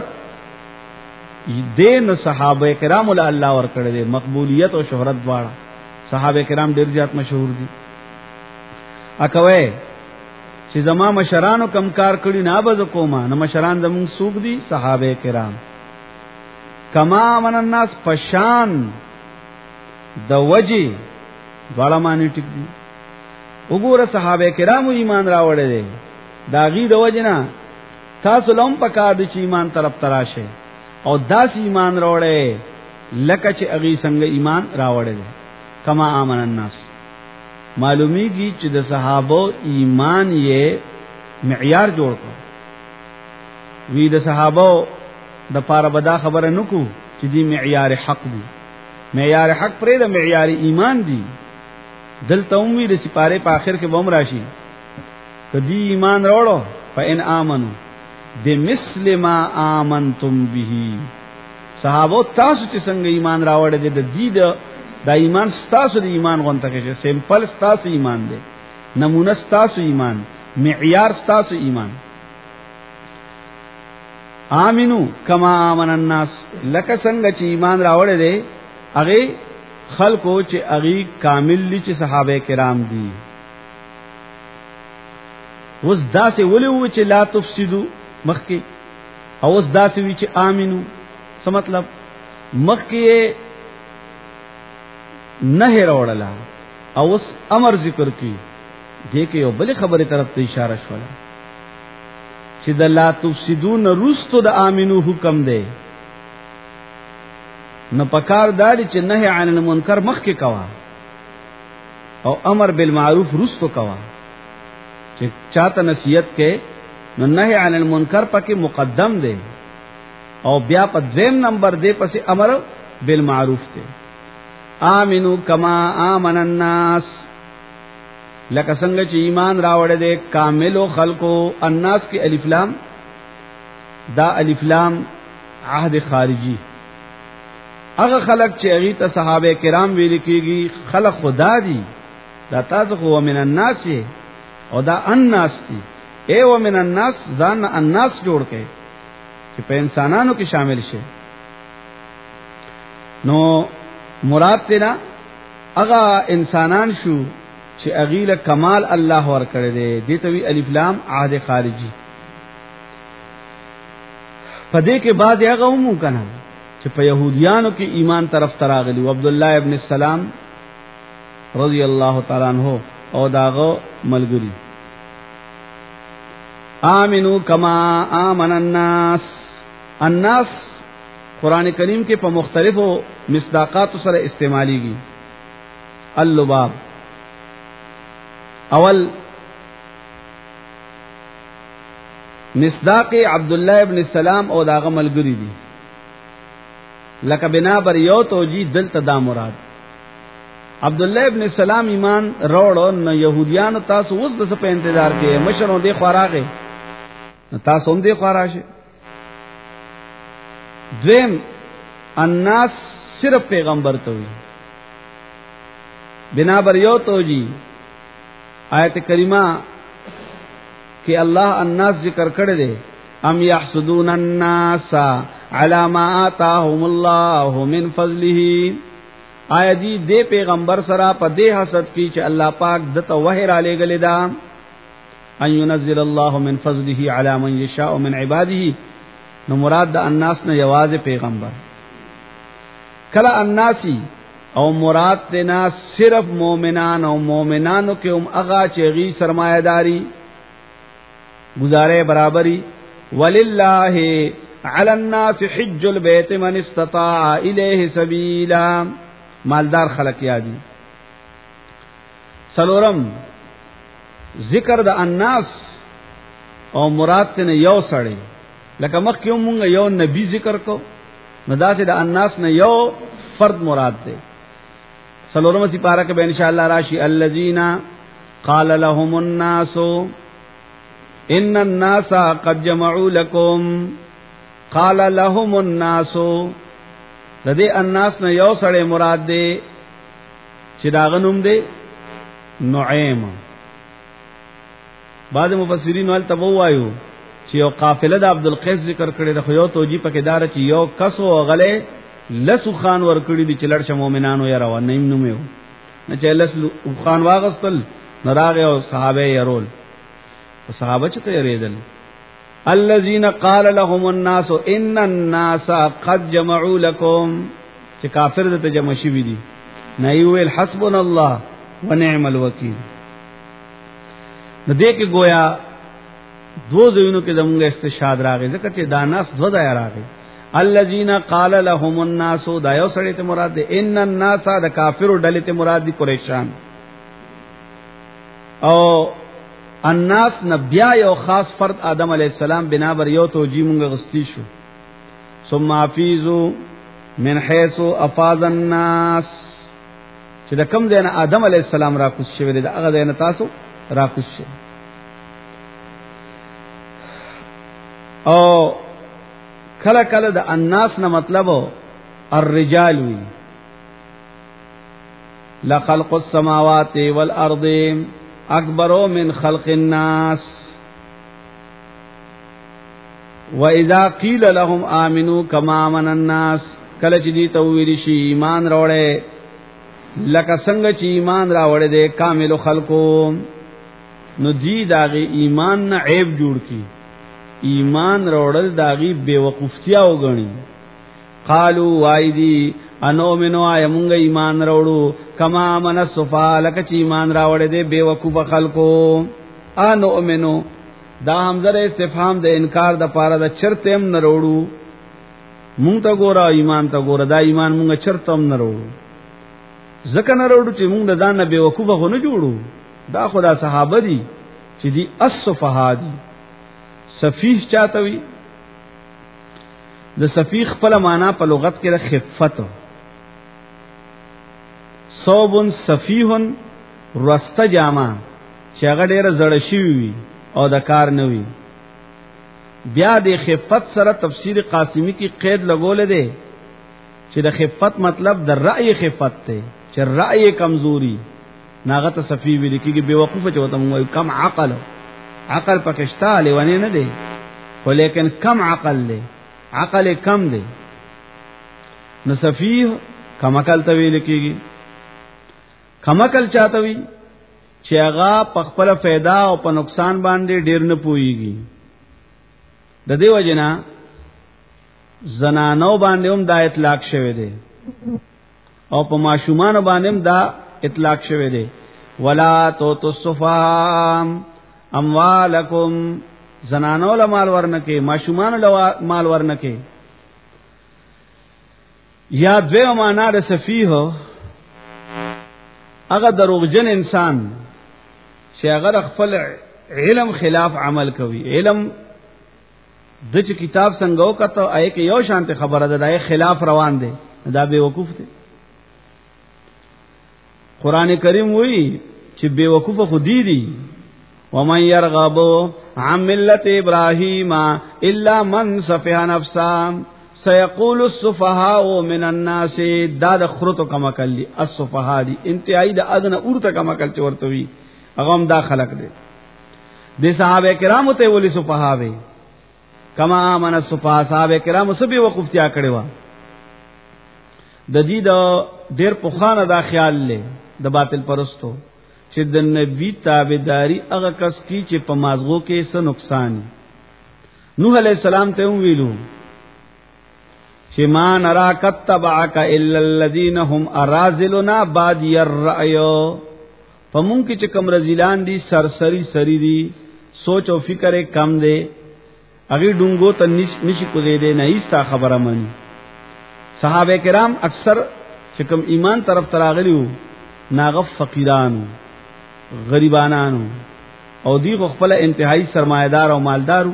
دین صحابه کرام له الله ور کړی دي مقبولیت او شهرت دواړه صحابه کرام ډیر زیات مشهور دي اکوي چې زما مشرانو کم کار کړی نه باز کومه نو مشران زمون سوق دي صحابه کرام کما من الناس پشان د وجه دواړه معنی ټیک دي وګوره صحابه کرامو ایمان راوړل دي داغي د وجنه تاسو لوم پکا د چ ایمان طرف تراشه او داس ایمان راوړل لکه چې اغي څنګه ایمان راوړل کما امن الناس معلومیږي چې د صحابه ایمان یې معیار جوړ کړ وی د صحابه د پاره بدا خبره نکو چې دی معیار حق دی معیار حق پرې د معیار ایمان دی دلته امید سپاره په اخر کې بم راشي کدی ایمان راوړو فإن آمنو بمثل ما آمنتم به صحابه تاسو چې څنګه ایمان راوړل دي د دې دا ایمان ستاسو د ایمان غونته کې سیمپل ستاسو ایمان دی نمونه ستاسو ایمان معیار ستاسو ایمان آمنو کما آمن الناس لکه څنګه چې ایمان راوړل دي هغه خلکو چې هغه کامل دي چې صحابه کرام دي اوس داسې ولې و چې لا تفسدو مخکې او اوس داسې وی چې آمنو څه مطلب مخکې نه راوړل او اوس امر ذکر کی دې کې یو بل خبره طرف ته اشاره شوله چې د لا تفسدون رستو د آمنو حکم دی نو پکار داري چې نهي عن المنکر مخکې کوا او امر بالمعروف رستو کوا چې چاته نصیحت کې نو نهي عن المنکر پکې مقدم دی او بیا په دویم نمبر دی پسې امر بالمعروف دی آمنو کما آمن الناس لکه څنګه چې ایمان راوړل دي کامل خلقو الناس کې الف لام دا الف لام عهد خارجي هغه خلق چې هغه ته صحابه کرام ویل کېږي خلق خدا دي دا تاسو خو من الناس او دا الناس دي اے و من الناس ځان الناس جوړ کړي چې په انسانانو کې شامل شي. نو مراد تینا هغه انسانان شو چې اغیله کمال الله ور کړی دی. دې ته وی الف لام عهد خارجي. پدې کې بعد هغه هم کنه چې په يهوديانو کې ایمان طرف تراغلی. عبد الله ابن السلام رضی الله تعالی عنہ او داغه ملګری آمنو کما آمن الناس. الناس قران کریم کې په مختلفو مصداقات سره استعماليږي. اللباب اول مصداق عبد الله ابن السلام او داغه ملګری دي لکه بنا بر یو توجی دلته دا مراد. عبد الله ابن السلام ایمان روړو نو يهوديان تاسو اوس د څه په انتظار کې مشرو دي خوراغه تاسو هم دي خوراشه. دویم الناس صرف پیغمبر ته وي بنا بر یو توجی. آیت کریمه کہ اللہ الناس ذکر کړی دی ام یحسدون الناس علی ما آتاهم الله من فضله. آیا دی پیغمبر سره په دې حسد کی چې الله پاک دته وحی را لېګل دا ان ينزل الله من فضله علی من یشاء من عباده. نو مراد د الناس نه یوازې پیغمبر. کله الناسی او مراد تینا صرف مومنان او مومنانو کې هم اغا چغي سرمایداری گزارے برابری. وللہ علی الناس حج البیت من استطاع الیہ سبیلا. مالدار خلق یادی. سلورم ذکر د الناس او مراد تینا یو سړی لکه مخکې مونږ یو نبی ذکر کو نو داسې د الناس نه یو فرد مراد دی. سلورم سی پارا کې به ان شاء الله راشي الذين قال لهم الناس ان الناس قد جمعوا لكم. قال لهم الناس د دې الناس نه یو سړی مراد دی چې دا غنوم دی نعیم. بعض مفسرین ول تبوایو چې یو قافله د عبد القیس ذکر کړي د خو یو توجی پکې دار چې یو کسو غله لسو خان ور کړی دي چې لړ مؤمنانو یې روان نیم نومو نه چې لسو خان واغستل نراغه او صحابه یې رول او صحابه چې یریدل. الذين قال لهم الناس ان الناس قد جمعوا لكم چې کافر دته جمع شي وي دي نه ویل حسبنا الله ونعم الوکیل. نو دې کې گویا دو ځینو کې زموږ استشهاد راغی ځکه چې دا ناس دو ځای راغی. الذين قال لهم الناس دا یو سړی ته مراد دی. ان الناس دا کافرو ډلې ته مراد دي قریشان. او الناس نبیا یو خاص فرد آدم علیہ السلام بنا بر یو توجی مونږ غستی شو. ثم افیزو من حيث افاض الناس چې د کوم ځای نه آدم علیہ السلام را کوز شوی دی هغه ځای نه تاسو را کوز شئ. او کله کله د الناس نه مطلب الرجال وی. لخلق السماوات والارض اکبر من خلق الناس. واذا قيل لهم امنوا كما امن الناس. کله چې دې ته ویل شي ایمان راوړې لکه څنګه چې ایمان راوړې دې کامل خلقو نو دی داغه ایمان نه عیب جوړ کی. ایمان روړل داغي بیوقوفتیا وګڼي. قالو وایدی انو منو ایمونګ ایمان روړو کما من الصفا لک چې ایمان راوړې دې بیوقوف خلکو. انو منو دا حمزه استفهام د انکار د پاره د چرته هم نه روړو. مونږ ته ګوره ایمان ته ګوره دا ایمان مونږ چرته هم نه روړو. ځکه نه روړو چې مونږ د ځان نه بیوقوف غو نه جوړو. دا خدا صحابه دي چې دي الصفها دي. سفیح چاته وي د سفیح خپل معنا په لغت کې د خفت. صوب سفیح رسته جامه چې هغه ډیره زړه شي وي او د کار نه وي. بیا د خفت سره تفسیر قاسمی کی قید لګول دي چې د خفت مطلب د رأی خفت ته چې رأی کمزوري ناغه ته سفیح ویل کېږي. بیوقوفه چې وته موږ کم عقل عقل پکشتا لیوانی نه دی خو لیکن کم عقل دی، عقل کم دی. نو سفیه کم عقل ته ویل کیږي. کم عقل چاته وی چې هغه په خپل फायदा او په نقصان باندې ډیر نه پويږي. د دې وجنا زنانو باندې هم دا اطلاق شوی دی او په ماشومان باندې هم دا اطلاق شوی دی. ولا توتو السفهاء اموالکم، زنانو له مال ورنکه، ماشومان له مال ورنکه. یا دوی معنا د سفیه هغه دروغجن انسان چې هغه خپل علم خلاف عمل کوي. علم د چې کتاب څنګه وکړه آی کې یو شانته خبره ده، دای خلاف روان دي، دا به وقوف دي. قران کریم وایي چې به وقوف خودی دي. ومن يرغب عن ملة ابراهيم الا من سفه نفسه سيقول السفهاء من الناس. دا د خرطو کما کلی السفهاء دي، انتهائی د ادنه اورته کما کل چورته وي، هغه هم دا خلق دي. د صحابه کرامو ته ولي سفهاء وي کما من السفهاء. صحابه کرامو سبي وقوف تیا کړي وا. د دې د ډېر پوخانه دا خیال لې د باطل پرستو چې د نبی تابعداري هغه کس کی چې په مازغو کې څه نقصان. نوح علیہ السلام ته ویلو چې ما نرا کتبعک الا الذين هم اراذلنا بادي الرأي. پمون کې چې کوم رزیلان دي سرسری سری دي، سوچ او فکر کم دي، اگی ډونګو ته نشي کو دے نه ایستا خبره مانی. صحابه کرام اکثر چې کوم ایمان طرف تراغلیو ناغف فقیرانو غریبانانو او دی خپل انتهائی سرمایدار او مالدارو.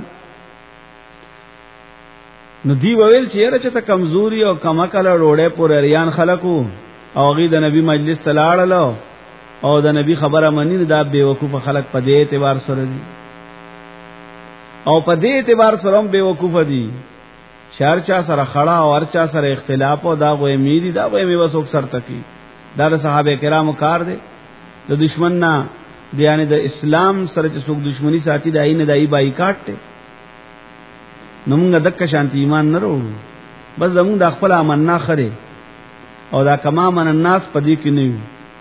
نو دی وویل چې یاره چې ته کمزوري او کمکل روړې پورې ریان خلقو او غي د نبی مجلس تلاړلو او د نبی خبره منی دا بیوقوف خلق په دې اعتبار سره دي او په دې اعتبار سره هم بیوقوف دي. شارچا سره خړا او ارچا سره اختلاف او دا غوې میری دا غوې می وسوک سر تکي. دا د صحابه کرامو کار دی. د دشمن نه دی یعنی د اسلام سره چې څوک دشمنی ساتي دای نه دای بایکاټ ته. نو موږ دک شانتی ایمان نه وروړو، بس زموږ د خپل امننا خره او دا کما من الناس پدې کې نه یو.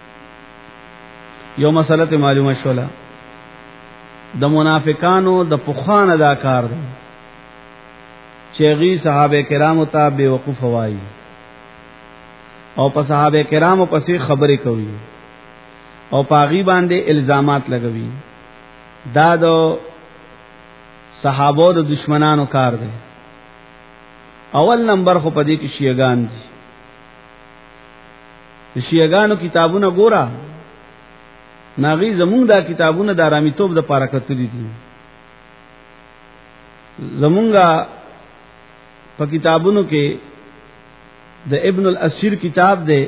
یو مسله ته معلومه شولا د منافقانو د پوخان ادا کار دی چې غي صحابه کرامو ته بے وقوف وایي او په صحابه کرامو پسې خبرې کوي او پاغي باندې الزامات لګوي. دا د صحابو د دشمنانو کار دی. اول نمبر خو پدې کې شیعاګان دي. شیعاګانو کتابونه ګورا ناغي زمونږ دا کتابونه د آرامیتوب د پاره کتلې دي. زمونږه په کتابونو کې د ابن الاسیر کتاب دی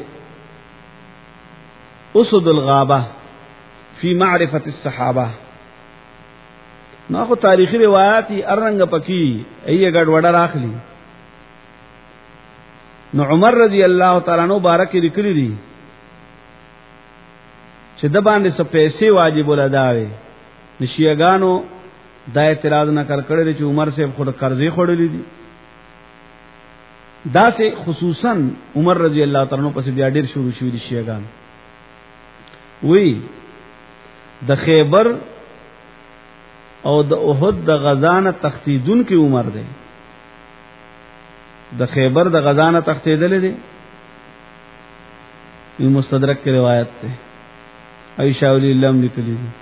اسد الغابه فی معرفت الصحابه. نو خو تاریخی روایتي ارنګ پکی ایه ګډ وډه راخلی. نو عمر رضی الله تعالی عنہ بارک لیکلی دي چې د باندې څه پیسې واجب ولداوي. نشيګانو دا اعتراض نه کړل چې عمر سے خود قرضې خورلې دي. دا سه خصوصا عمر رضی الله تعالی عنہ پس بیا ډیر شروع شوې دي شيګان. وی د خیبر او د احد د غزانه تختیدون کی عمر ده. د خیبر د غزانه تختیدل دي. یہ مستدرک کی روایت ده. عائشہ علی اللہ لیکلی دي.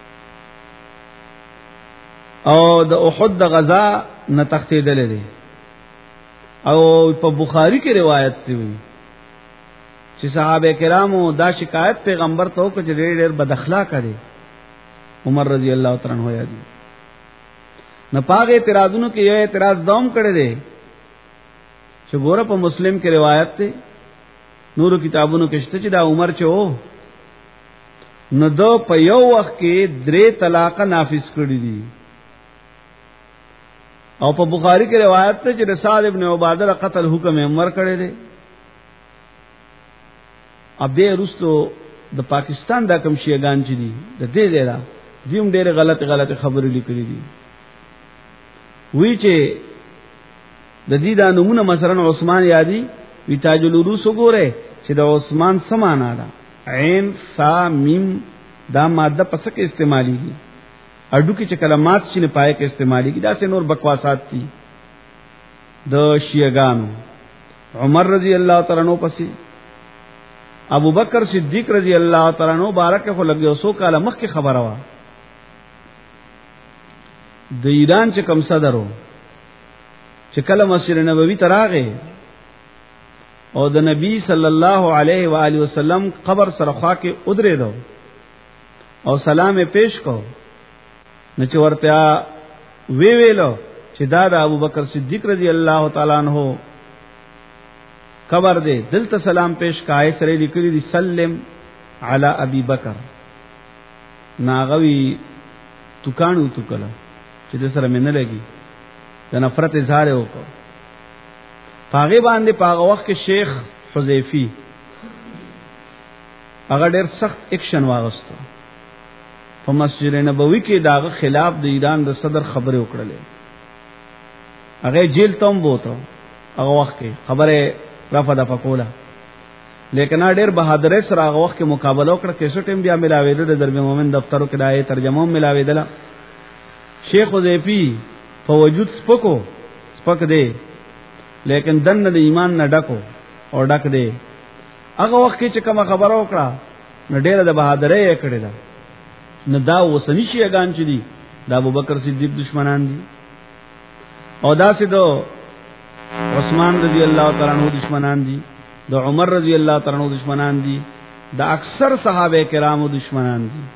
او د احد د غزا نه تختیدل دي. او په بخاری کې روایت دی چې صحابه کرامو دا شکایت پیغمبر ته وکړه چې ډېر بد اخلاق دي. عمر رضی الله تعالی عنہ یادي نه پاګه اعتراضونو کې یو اعتراض دوم کړی دی چې ګوره په مسلم کې روایت ده نورو کتابونو کې شته چې دا عمر چې وو نو دو په یو وخت کې 3 طلاق نافذ کړی دي. او په بخاری کې روایت ده چې رسال ابن عباده قتل حکم عمر کړی دی. اب دې رستو د پاکستان دا کم شیعاګان چې دي د دې ډیرا دیم ډېر غلط خبرې لیکلي دي. وی چې د دې د نمونه مثلا عثمان یادی وی تاج العروس وګوره چې د عثمان سمانا ده عین ثا میم دا ماده پس کې استعمالي دي اډو کې چې کلمات شنه پای کې استعمالي دي دا څه نور بکواسات دي د شیعاګانو. عمر رضی الله تعالی عنہ پسې ابو بکر صدیق رضی الله تعالی عنہ بارک خو لګي اوسو کاله مخ کې خبره وا د ایران چې کم صدرو چې کله مسجد نبوي تراغه او د نبی صلی الله علیه و آله وسلم قبر سره خوا کې ودرې دو او سلام پیش کو نو چې ورته ویلو چې دا د ابو بکر صدیق رضی الله تعالی عنہ قبر دے دلته سلام پیش کای سره لیکلی دی سلم علی ابي بکر ناغوی توکانو توکلا چې د سره منه لګي د نفرت اظهار وکړ پاغه باندې پاغه وخت کې شیخ حذیفی هغه ډېر سخت اکشن واغستو په مسجد نبوي کې داغه خلاف د ایران د صدر خبره وکړلې هغه جیل تم بوته هغه وخت کې خبره رفع د فقوله لیکن ډېر بہادر سره هغه وخت کې مقابله وکړه کیسو ټیم بیا ملاویدل د درب مومن دفترو کې دای ترجمه ملاویدل شیخ حذیفی په وجود سپک دی لیکن دن د ایمان نه ډکو او ډک دی هغه وخت کې چې کوم خبره وکړه نو ډېر د بہادرۍ کړی دا نه دا وسنی شیعاګان چې دي د ابوبکر صدیق دشمنان دي او دا سي دو عثمان رضی الله تعالی عنہ دشمنان دي د عمر رضی الله تعالی عنہ دشمنان دي د اکثر صحابه کرامو دشمنان دي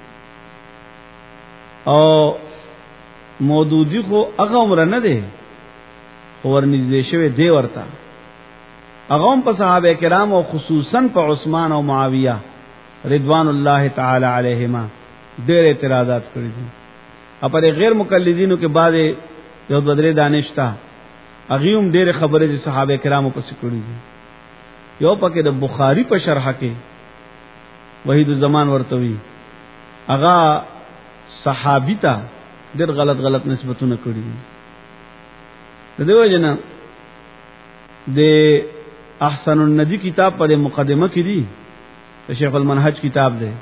او مودودی خو هغه عمر نه دی اور نږدې شوی دی ورته هغه په صحابه کرام او خصوصا په عثمان او معاویه رضوان الله تعالی علیهما ډېر اعتراضات کړی دي اپاره غیر مقلدینو کې بعد یو بدر دانشتا اغیوم ډېر خبره دي صحابه کرامو پسې کړی دي یو پکې د بخاری په شرح کې وحید الزمان ورتوي اغا صحابی ته ډېر غلط نسبتونه کړی دي د دیو جنا د احسن الندی کتاب په مقدمه کې دی شیخ المنهج کتاب دی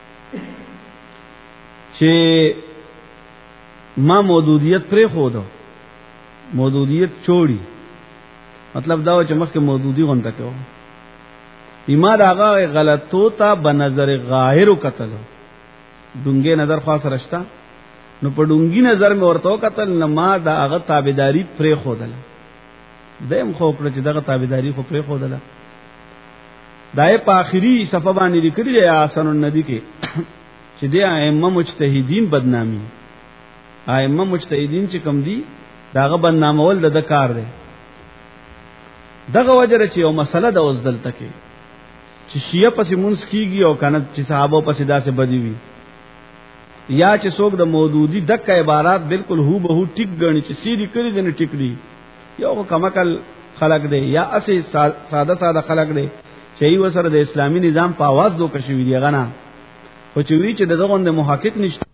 چې ما مودودیت پر خودو مودودیت چوڑی مطلب دا چې مخکې مودودی غونډه کوي ایما داغه غلطو ته بنظر غاهر قتل دونګه نظر خاص رشتہ نو په ډونګي نظر مې ورته قتل نه ما دا هغه تابعداري پرې خودل دیم خو کړ چې دغه تابعداري خو پرې خودل دای په اخري صفه باندې لیکلي یا حسن الندی کې چې د ائمه مجتهدین بدنامي ائمه مجتهدین چې کم دي داغه بدنامول د کار دی دغه وجره چې یو مسله د اوسدل تکي چې شیعه پسې مونږ کیږي او کنه چې صحابه پسې داسې بدی وي یا چې څوک د مودودی دغه عبارات بالکل هو به هو ټیک غني چې سیدی کړی دي نه ټیک دي یو کمکل خلق دی یا اسی ساده خلق دی چې یو سره د اسلامی نظام په आवाज دوه کشوي دی غنا خو چې وی چې دغه د محقق نشته